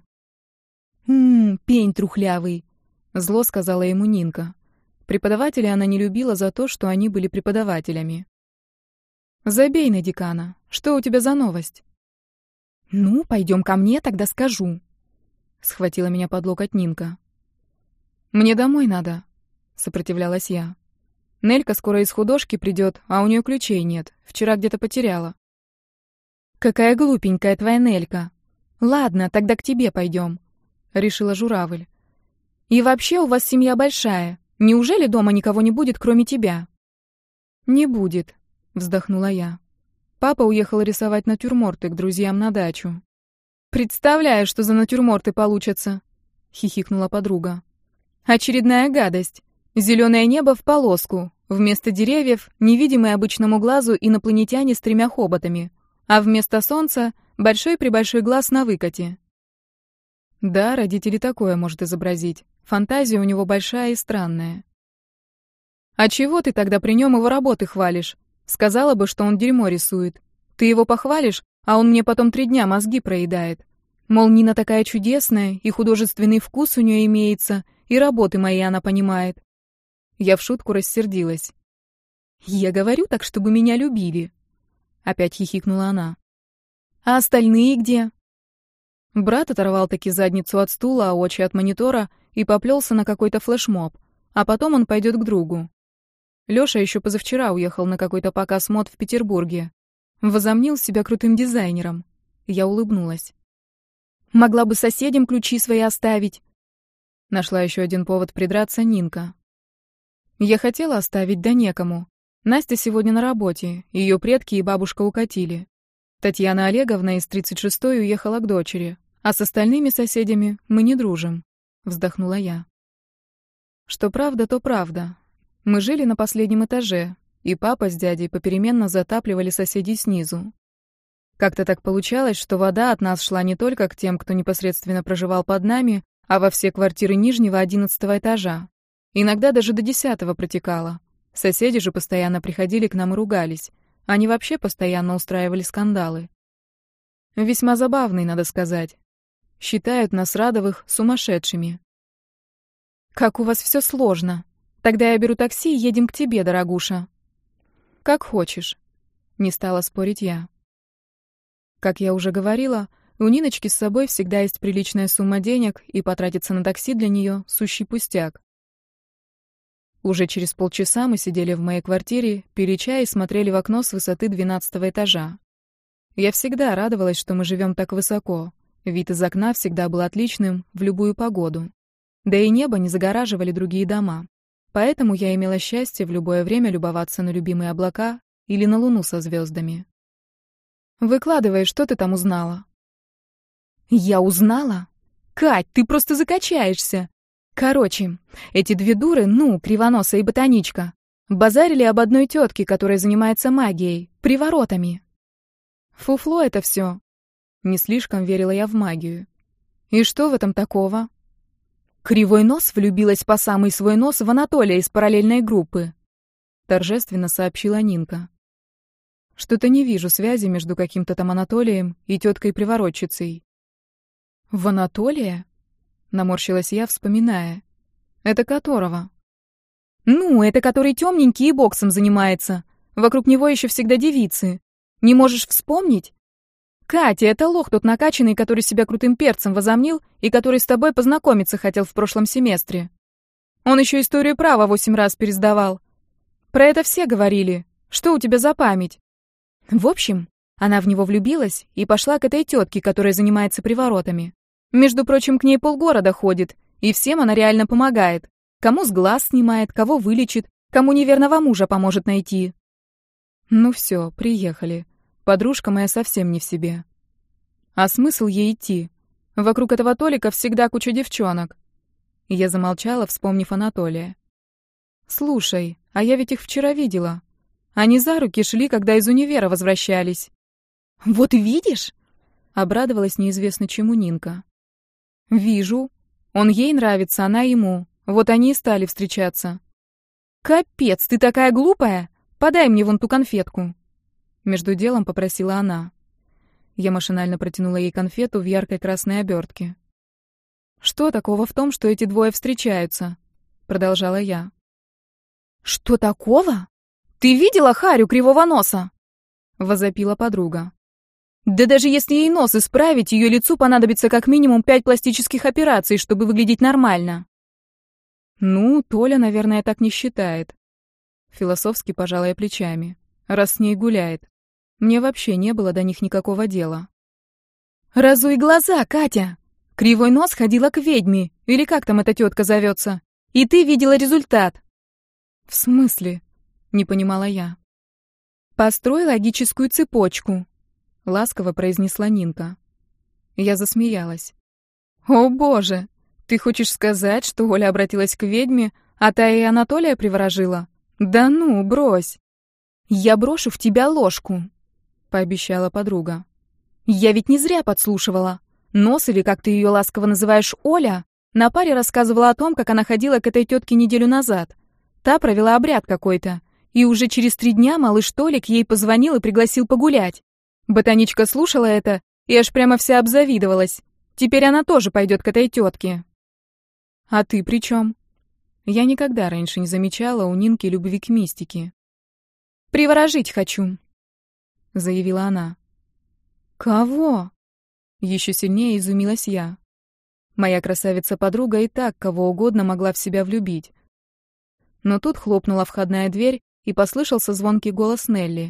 Пень трухлявый», — зло сказала ему Нинка. Преподавателя она не любила за то, что они были преподавателями. «Забей на декана. Что у тебя за новость?» «Ну, пойдем ко мне, тогда скажу», — схватила меня под локоть Нинка. «Мне домой надо», — сопротивлялась я. «Нелька скоро из художки придет, а у нее ключей нет. Вчера где-то потеряла». «Какая глупенькая твоя Нелька. Ладно, тогда к тебе пойдем», — решила Журавль. «И вообще у вас семья большая. Неужели дома никого не будет, кроме тебя?» «Не будет», — вздохнула я. «Папа уехал рисовать натюрморты к друзьям на дачу». «Представляю, что за натюрморты получатся», — хихикнула подруга. «Очередная гадость. Зеленое небо в полоску. Вместо деревьев — невидимые обычному глазу инопланетяне с 3 хоботами. А вместо солнца — большой-пребольшой глаз на выкате». Да, родители такое может изобразить. Фантазия у него большая и странная. «А чего ты тогда при нем его работы хвалишь? Сказала бы, что он дерьмо рисует. Ты его похвалишь, а он мне потом 3 дня мозги проедает. Мол, Нина такая чудесная, и художественный вкус у нее имеется, и работы мои она понимает». Я в шутку рассердилась. «Я говорю так, чтобы меня любили», — опять хихикнула она. «А остальные где?» Брат оторвал таки задницу от стула, а очи от монитора и поплелся на какой-то флешмоб, а потом он пойдет к другу. Лёша еще позавчера уехал на какой-то показ мод в Петербурге. Возомнил себя крутым дизайнером. Я улыбнулась. «Могла бы соседям ключи свои оставить». Нашла еще один повод придраться Нинка. Я хотела оставить, да некому. Настя сегодня на работе, ее предки и бабушка укатили. Татьяна Олеговна из 36-й уехала к дочери, а с остальными соседями мы не дружим, вздохнула я. Что правда, то правда. Мы жили на последнем этаже, и папа с дядей попеременно затапливали соседей снизу. Как-то так получалось, что вода от нас шла не только к тем, кто непосредственно проживал под нами, а во все квартиры нижнего 11-го этажа. Иногда даже до 10-го протекала. Соседи же постоянно приходили к нам и ругались. Они вообще постоянно устраивали скандалы. Весьма забавный, надо сказать. Считают нас Радовых сумасшедшими. «Как у вас все сложно. Тогда я беру такси и едем к тебе, дорогуша». «Как хочешь», — не стала спорить я. Как я уже говорила, у Ниночки с собой всегда есть приличная сумма денег, и потратиться на такси для нее — сущий пустяк. Уже через полчаса мы сидели в моей квартире, пили чай и смотрели в окно с высоты 12-го этажа. Я всегда радовалась, что мы живем так высоко. Вид из окна всегда был отличным в любую погоду. Да и небо не загораживали другие дома. Поэтому я имела счастье в любое время любоваться на любимые облака или на луну со звездами. «Выкладывай, что ты там узнала?» «Я узнала? Кать, ты просто закачаешься! Короче, эти 2 дуры, Кривоноса и Ботаничка, базарили об одной тетке, которая занимается магией, приворотами». Фуфло это все. Не слишком верила я в магию. И что в этом такого? Кривой Нос влюбилась по самый свой нос в Анатолия из параллельной группы, торжественно сообщила Нинка. Что-то не вижу связи между каким-то там Анатолием и теткой-приворотчицей. В Анатолия? Наморщилась я, вспоминая. Это которого? Это который темненький и боксом занимается. Вокруг него еще всегда девицы. Не можешь вспомнить? Катя, это лох тот накачанный, который себя крутым перцем возомнил и который с тобой познакомиться хотел в прошлом семестре. Он еще историю права 8 раз пересдавал. Про это все говорили. Что у тебя за память? В общем, она в него влюбилась и пошла к этой тетке, которая занимается приворотами. Между прочим, к ней полгорода ходит, и всем она реально помогает. Кому с глаз снимает, кого вылечит, кому неверного мужа поможет найти. Ну все, приехали. Подружка моя совсем не в себе. А смысл ей идти? Вокруг этого Толика всегда куча девчонок. Я замолчала, вспомнив Анатолия. Слушай, а я ведь их вчера видела. Они за руки шли, когда из универа возвращались. Вот видишь? Обрадовалась неизвестно чему Нинка. Вижу. Он ей нравится, она ему. Вот они и стали встречаться. Капец, ты такая глупая! Подай мне вон ту конфетку. Между делом попросила она. Я машинально протянула ей конфету в яркой красной обертке. «Что такого в том, что эти двое встречаются?» Продолжала я. «Что такого? Ты видела Харю Кривого Носа?» Возопила подруга. «Да даже если ей нос исправить, ее лицу понадобится как минимум 5 пластических операций, чтобы выглядеть нормально». «Ну, Толя, наверное, так не считает». Философски пожала я плечами. Раз с ней гуляет. Мне вообще не было до них никакого дела. «Разуй глаза, Катя! Кривой Нос ходила к ведьме, или как там эта тетка зовется, и ты видела результат». «В смысле?» — не понимала я. «Построй логическую цепочку», — ласково произнесла Нинка. Я засмеялась. «О боже! Ты хочешь сказать, что Оля обратилась к ведьме, а та и Анатолия приворожила? Да ну, брось!» «Я брошу в тебя ложку», — пообещала подруга. «Я ведь не зря подслушивала. Нос, или как ты ее ласково называешь, Оля, на паре рассказывала о том, как она ходила к этой тетке неделю назад. Та провела обряд какой-то, и уже через 3 дня малыш Толик ей позвонил и пригласил погулять. Ботаничка слушала это и аж прямо вся обзавидовалась. Теперь она тоже пойдет к этой тетке». «А ты при чем?» Я никогда раньше не замечала у Нинки любви к мистике. «Приворожить хочу», — заявила она. «Кого?» — еще сильнее изумилась я. Моя красавица-подруга и так кого угодно могла в себя влюбить. Но тут хлопнула входная дверь, и послышался звонкий голос Нелли.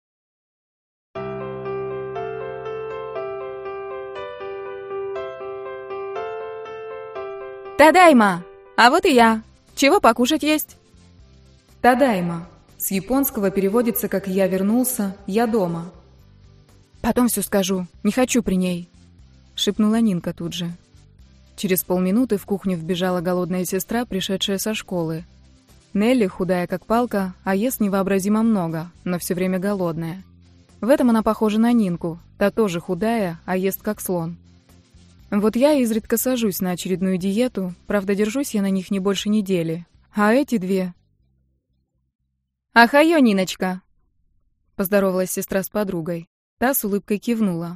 «Тадайма! А вот и я! Чего покушать есть?» «Тадайма» с японского переводится как «я вернулся, я дома». «Потом все скажу, не хочу при ней», — шепнула Нинка тут же. Через полминуты в кухню вбежала голодная сестра, пришедшая со школы. Нелли худая как палка, а ест невообразимо много, но все время голодная. В этом она похожа на Нинку, та тоже худая, а ест как слон. Вот я изредка сажусь на очередную диету, правда, держусь я на них не больше недели. А эти две... «Ахайо, Ниночка!» — поздоровалась сестра с подругой. Та с улыбкой кивнула.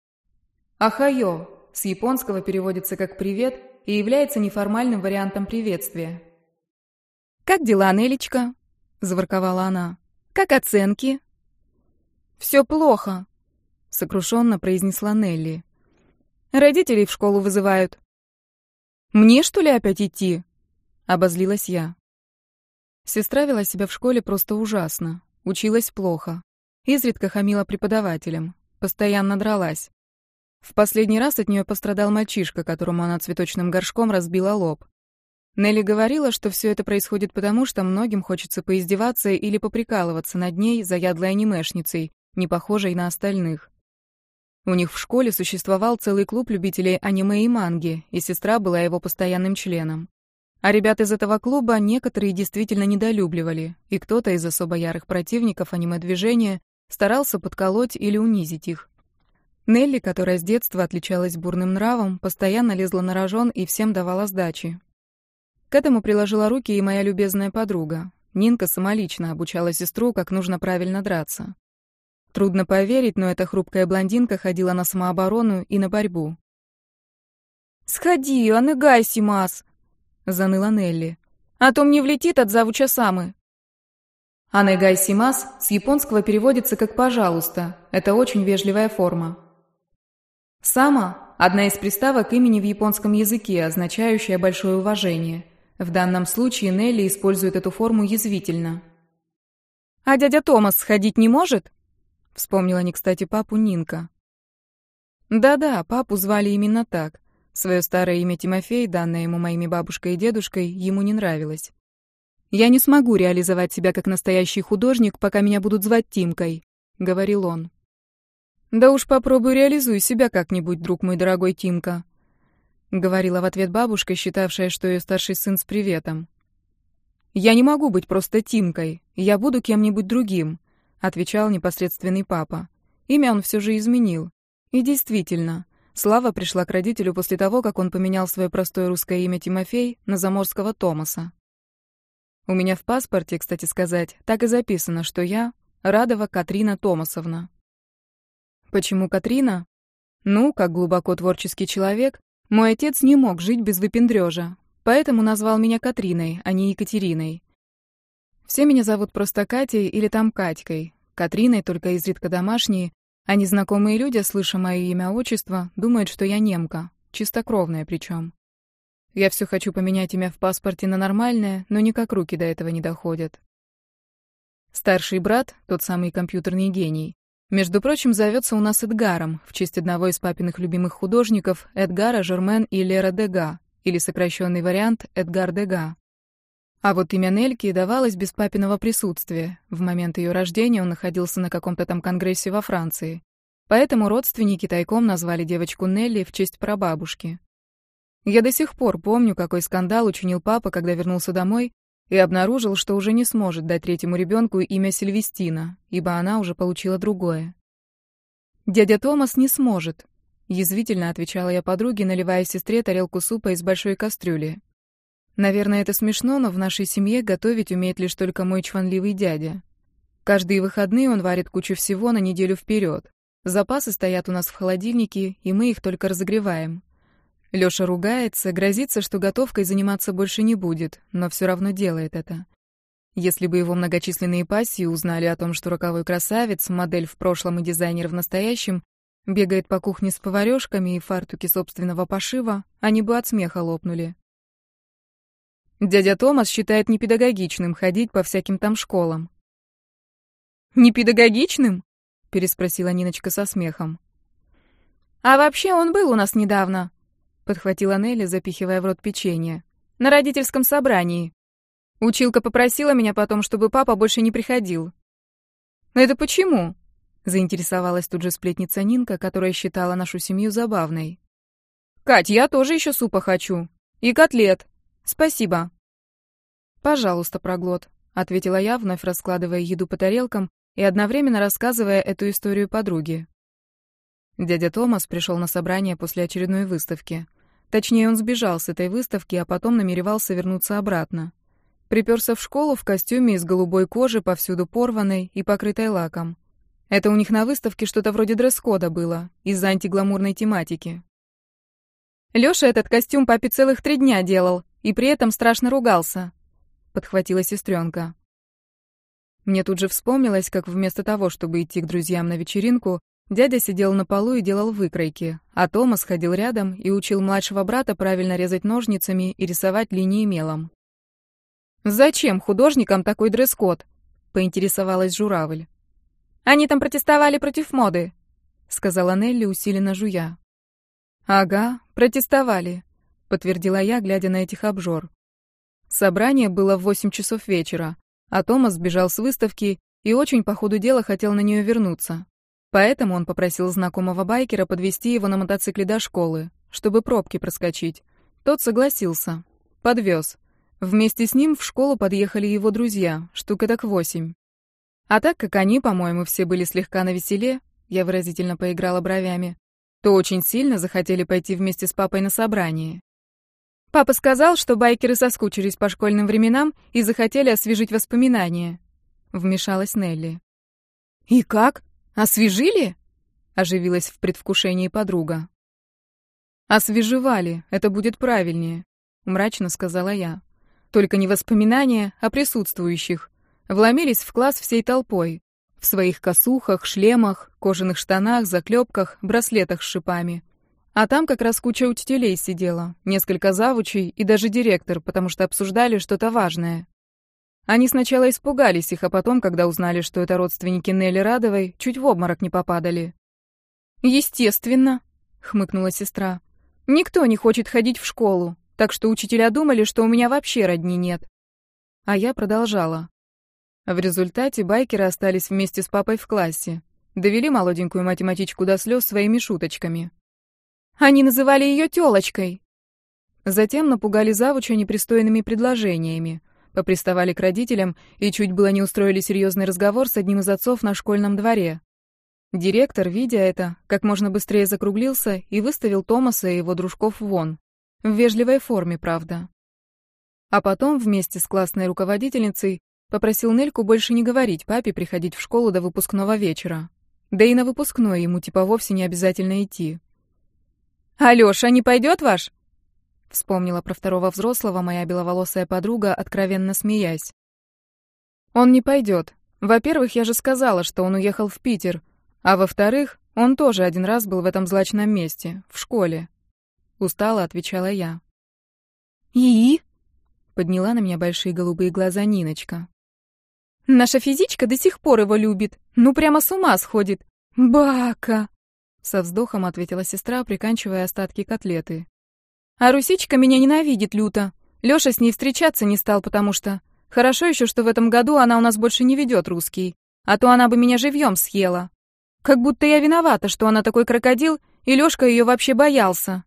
«Ахайо» с японского переводится как «привет» и является неформальным вариантом приветствия. «Как дела, Нелечка?» — заворковала она. «Как оценки?» «Все плохо», — сокрушенно произнесла Нелли. «Родителей в школу вызывают». «Мне, что ли, опять идти?» — обозлилась я. Сестра вела себя в школе просто ужасно. Училась плохо. Изредка хамила преподавателям. Постоянно дралась. В последний раз от нее пострадал мальчишка, которому она цветочным горшком разбила лоб. Нелли говорила, что все это происходит потому, что многим хочется поиздеваться или поприкалываться над ней, заядлой анимешницей, не похожей на остальных. У них в школе существовал целый клуб любителей аниме и манги, и сестра была его постоянным членом. А ребят из этого клуба некоторые действительно недолюбливали, и кто-то из особо ярых противников аниме-движения старался подколоть или унизить их. Нелли, которая с детства отличалась бурным нравом, постоянно лезла на рожон и всем давала сдачи. К этому приложила руки и моя любезная подруга. Нинка самолично обучала сестру, как нужно правильно драться. Трудно поверить, но эта хрупкая блондинка ходила на самооборону и на борьбу. «Сходи, анэгайсимас!» — заныла Нелли. «А то мне влетит от завуча Самы». «Анэгайсимас» с японского переводится как «пожалуйста». Это очень вежливая форма. Сама – одна из приставок имени в японском языке, означающая большое уважение. В данном случае Нелли использует эту форму язвительно. «А дядя Томас ходить не может?» — вспомнила не кстати папу Нинка. Да-да, папу звали именно так. Свое старое имя Тимофей, данное ему моими бабушкой и дедушкой, ему не нравилось. «Я не смогу реализовать себя как настоящий художник, пока меня будут звать Тимкой», — говорил он. «Да уж попробуй реализуй себя как-нибудь, друг мой дорогой Тимка», — говорила в ответ бабушка, считавшая, что ее старший сын с приветом. «Я не могу быть просто Тимкой, я буду кем-нибудь другим», — отвечал непосредственный папа. Имя он все же изменил. И действительно, слава пришла к родителю после того, как он поменял свое простое русское имя Тимофей на заморского Томаса. У меня в паспорте, кстати сказать, так и записано, что я Радова Катрина Томасовна. Почему Катрина? Ну, как глубоко творческий человек, мой отец не мог жить без выпендрёжа, поэтому назвал меня Катриной, а не Екатериной. Все меня зовут просто Катей или там Катькой. Катриной только изредка домашние, а незнакомые люди, слыша моё имя-отчество, думают, что я немка, чистокровная причем. Я все хочу поменять имя в паспорте на нормальное, но никак руки до этого не доходят. Старший брат, тот самый компьютерный гений, между прочим, зовется у нас Эдгаром, в честь одного из папиных любимых художников Эдгара Жермен и Лера Дега, или сокращенный вариант Эдгар Дега. А вот имя Нельки давалось без папиного присутствия. В момент ее рождения он находился на каком-то там конгрессе во Франции. Поэтому родственники тайком назвали девочку Нелли в честь прабабушки. Я до сих пор помню, какой скандал учинил папа, когда вернулся домой и обнаружил, что уже не сможет дать третьему ребенку имя Сильвестина, ибо она уже получила другое. «Дядя Томас не сможет», — язвительно отвечала я подруге, наливая сестре тарелку супа из большой кастрюли. Наверное, это смешно, но в нашей семье готовить умеет лишь только мой чванливый дядя. Каждые выходные он варит кучу всего на неделю вперед. Запасы стоят у нас в холодильнике, и мы их только разогреваем. Лёша ругается, грозится, что готовкой заниматься больше не будет, но все равно делает это. Если бы его многочисленные пассии узнали о том, что роковой красавец, модель в прошлом и дизайнер в настоящем, бегает по кухне с поварёшками и фартуке собственного пошива, они бы от смеха лопнули. Дядя Томас считает непедагогичным ходить по всяким там школам. «Непедагогичным?» — переспросила Ниночка со смехом. «А вообще он был у нас недавно», — подхватила Нелли, запихивая в рот печенье. «На родительском собрании. Училка попросила меня потом, чтобы папа больше не приходил». «Это почему?» — заинтересовалась тут же сплетница Нинка, которая считала нашу семью забавной. «Кать, я тоже еще супа хочу. И котлет. Спасибо». «Пожалуйста, проглот», — ответила я, вновь раскладывая еду по тарелкам и одновременно рассказывая эту историю подруге. Дядя Томас пришел на собрание после очередной выставки. Точнее, он сбежал с этой выставки, а потом намеревался вернуться обратно. Припёрся в школу в костюме из голубой кожи, повсюду порванной и покрытой лаком. Это у них на выставке что-то вроде дресс-кода было, из-за антигламурной тематики. «Лёша этот костюм папе целых 3 дня делал, и при этом страшно ругался», — подхватила сестренка. Мне тут же вспомнилось, как вместо того, чтобы идти к друзьям на вечеринку, дядя сидел на полу и делал выкройки, а Томас ходил рядом и учил младшего брата правильно резать ножницами и рисовать линии мелом. «Зачем художникам такой дресс-код?» — поинтересовалась Журавль. «Они там протестовали против моды», — сказала Нелли, усиленно жуя. «Ага, протестовали», — подтвердила я, глядя на этих обжор. Собрание было в 8 часов вечера, а Томас сбежал с выставки и очень по ходу дела хотел на нее вернуться. Поэтому он попросил знакомого байкера подвезти его на мотоцикле до школы, чтобы пробки проскочить. Тот согласился. Подвез. Вместе с ним в школу подъехали его друзья, штук эдак 8. А так как они, по-моему, все были слегка навеселе, я выразительно поиграла бровями, то очень сильно захотели пойти вместе с папой на собрание. «Папа сказал, что байкеры соскучились по школьным временам и захотели освежить воспоминания», — вмешалась Нелли. «И как? Освежили?» — оживилась в предвкушении подруга. «Освежевали, это будет правильнее», — мрачно сказала я. «Только не воспоминания, а присутствующих. Вломились в класс всей толпой. В своих косухах, шлемах, кожаных штанах, заклепках, браслетах с шипами. А там как раз куча учителей сидела, несколько завучей и даже директор, потому что обсуждали что-то важное. Они сначала испугались их, а потом, когда узнали, что это родственники Нелли Радовой, чуть в обморок не попадали. «Естественно», — хмыкнула сестра. «Никто не хочет ходить в школу, так что учителя думали, что у меня вообще родни нет». А я продолжала. В результате байкеры остались вместе с папой в классе. Довели молоденькую математичку до слез своими шуточками. Они называли ее тёлочкой. Затем напугали завуча непристойными предложениями, поприставали к родителям и чуть было не устроили серьезный разговор с одним из отцов на школьном дворе. Директор, видя это, как можно быстрее закруглился и выставил Томаса и его дружков вон. В вежливой форме, правда. А потом вместе с классной руководительницей попросил Нельку больше не говорить папе приходить в школу до выпускного вечера. Да и на выпускной ему типа вовсе не обязательно идти. «Алёша, не пойдет ваш?» Вспомнила про второго взрослого моя беловолосая подруга, откровенно смеясь. «Он не пойдет. Во-первых, я же сказала, что он уехал в Питер. А во-вторых, он тоже один раз был в этом злачном месте, в школе». Устало отвечала я. «И?» — подняла на меня большие голубые глаза Ниночка. «Наша физичка до сих пор его любит. Ну, прямо с ума сходит. Бака!» Со вздохом ответила сестра, приканчивая остатки котлеты. «А Русичка меня ненавидит люто. Лёша с ней встречаться не стал, потому что... Хорошо еще, что в этом году она у нас больше не ведет русский. А то она бы меня живьем съела. Как будто я виновата, что она такой крокодил, и Лёшка её вообще боялся».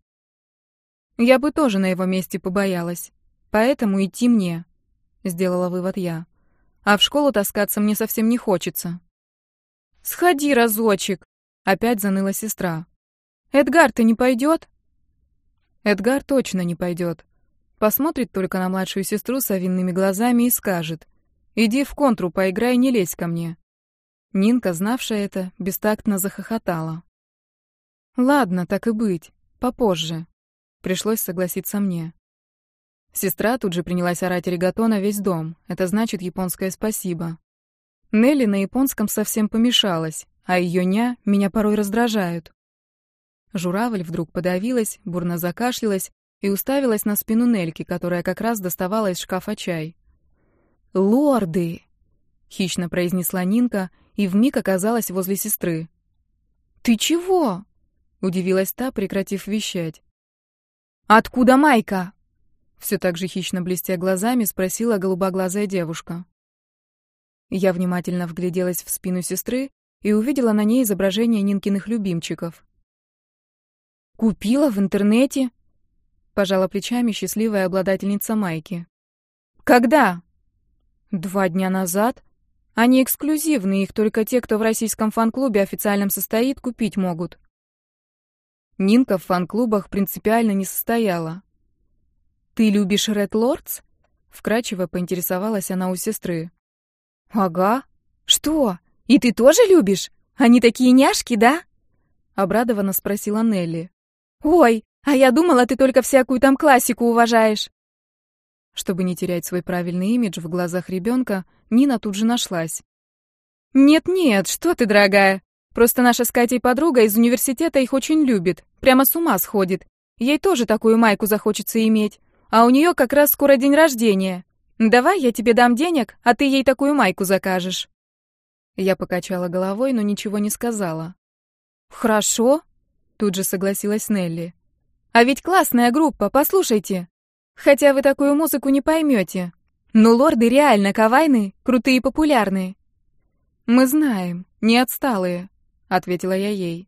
«Я бы тоже на его месте побоялась. Поэтому идти мне», — сделала вывод я. «А в школу таскаться мне совсем не хочется». «Сходи разочек», — опять заныла сестра. «Эдгар-то не пойдет?» Эдгар точно не пойдет. Посмотрит только на младшую сестру с овинными глазами и скажет: «Иди в контру, поиграй, не лезь ко мне». Нинка, знавшая это, бестактно захохотала. «Ладно, так и быть, попозже». Пришлось согласиться мне. Сестра тут же принялась орать ригато на весь дом. Это значит японское спасибо. Нелли на японском совсем помешалась, а её ня меня порой раздражают. Журавль вдруг подавилась, бурно закашлялась и уставилась на спину Нельки, которая как раз доставала из шкафа чай. «Лорды!» — хищно произнесла Нинка и вмиг оказалась возле сестры. «Ты чего?» — удивилась та, прекратив вещать. «Откуда майка?» Все так же хищно блестя глазами спросила голубоглазая девушка. Я внимательно вгляделась в спину сестры и увидела на ней изображение Нинкиных любимчиков. «Купила в интернете», — пожала плечами счастливая обладательница майки. «Когда?» 2 дня назад. Они эксклюзивные, их только те, кто в российском фан-клубе официальном состоит, купить могут». Нинка в фан-клубах принципиально не состояла. «Ты любишь Ред Лордс?» — вкрадчиво поинтересовалась она у сестры. «Ага. Что? И ты тоже любишь? Они такие няшки, да?» — обрадованно спросила Нелли. «Ой, а я думала, ты только всякую там классику уважаешь». Чтобы не терять свой правильный имидж в глазах ребенка, Нина тут же нашлась. «Нет-нет, что ты, дорогая. Просто наша с Катей подруга из университета их очень любит. Прямо с ума сходит. Ей тоже такую майку захочется иметь. А у нее как раз скоро день рождения. Давай я тебе дам денег, а ты ей такую майку закажешь». Я покачала головой, но ничего не сказала. «Хорошо», — тут же согласилась Нелли. «А ведь классная группа, послушайте. Хотя вы такую музыку не поймете. Но лорды реально кавайные, крутые и популярные». «Мы знаем, не отсталые», — ответила я ей.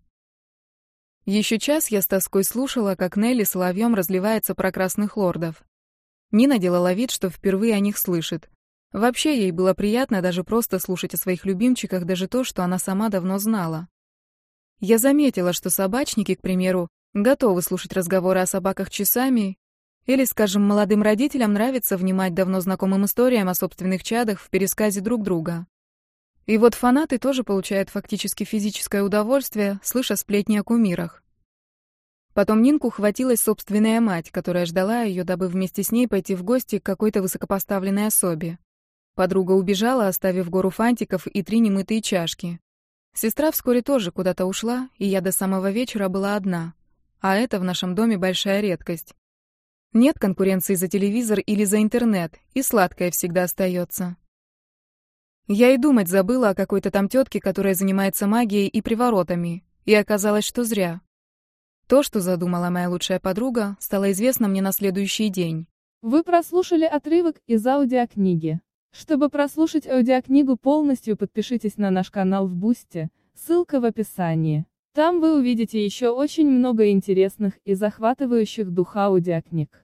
Еще час я с тоской слушала, как Нелли соловьем разливается про красных лордов. Нина делала вид, что впервые о них слышит. Вообще, ей было приятно даже просто слушать о своих любимчиках, даже то, что она сама давно знала. Я заметила, что собачники, к примеру, готовы слушать разговоры о собаках часами, или, скажем, молодым родителям нравится внимать давно знакомым историям о собственных чадах в пересказе друг друга. И вот фанаты тоже получают фактически физическое удовольствие, слыша сплетни о кумирах. Потом Нинку хватилась собственная мать, которая ждала ее, дабы вместе с ней пойти в гости к какой-то высокопоставленной особе. Подруга убежала, оставив гору фантиков и 3 немытые чашки. Сестра вскоре тоже куда-то ушла, и я до самого вечера была одна. а это в нашем доме большая редкость. Нет конкуренции за телевизор или за интернет, и сладкое всегда остается. Я и думать забыла о какой-то там тетке, которая занимается магией и приворотами, и оказалось, что зря. То, что задумала моя лучшая подруга, стало известно мне на следующий день. Вы прослушали отрывок из аудиокниги. Чтобы прослушать аудиокнигу полностью, подпишитесь на наш канал в Бусти, ссылка в описании. Там вы увидите еще очень много интересных и захватывающих дух аудиокниг.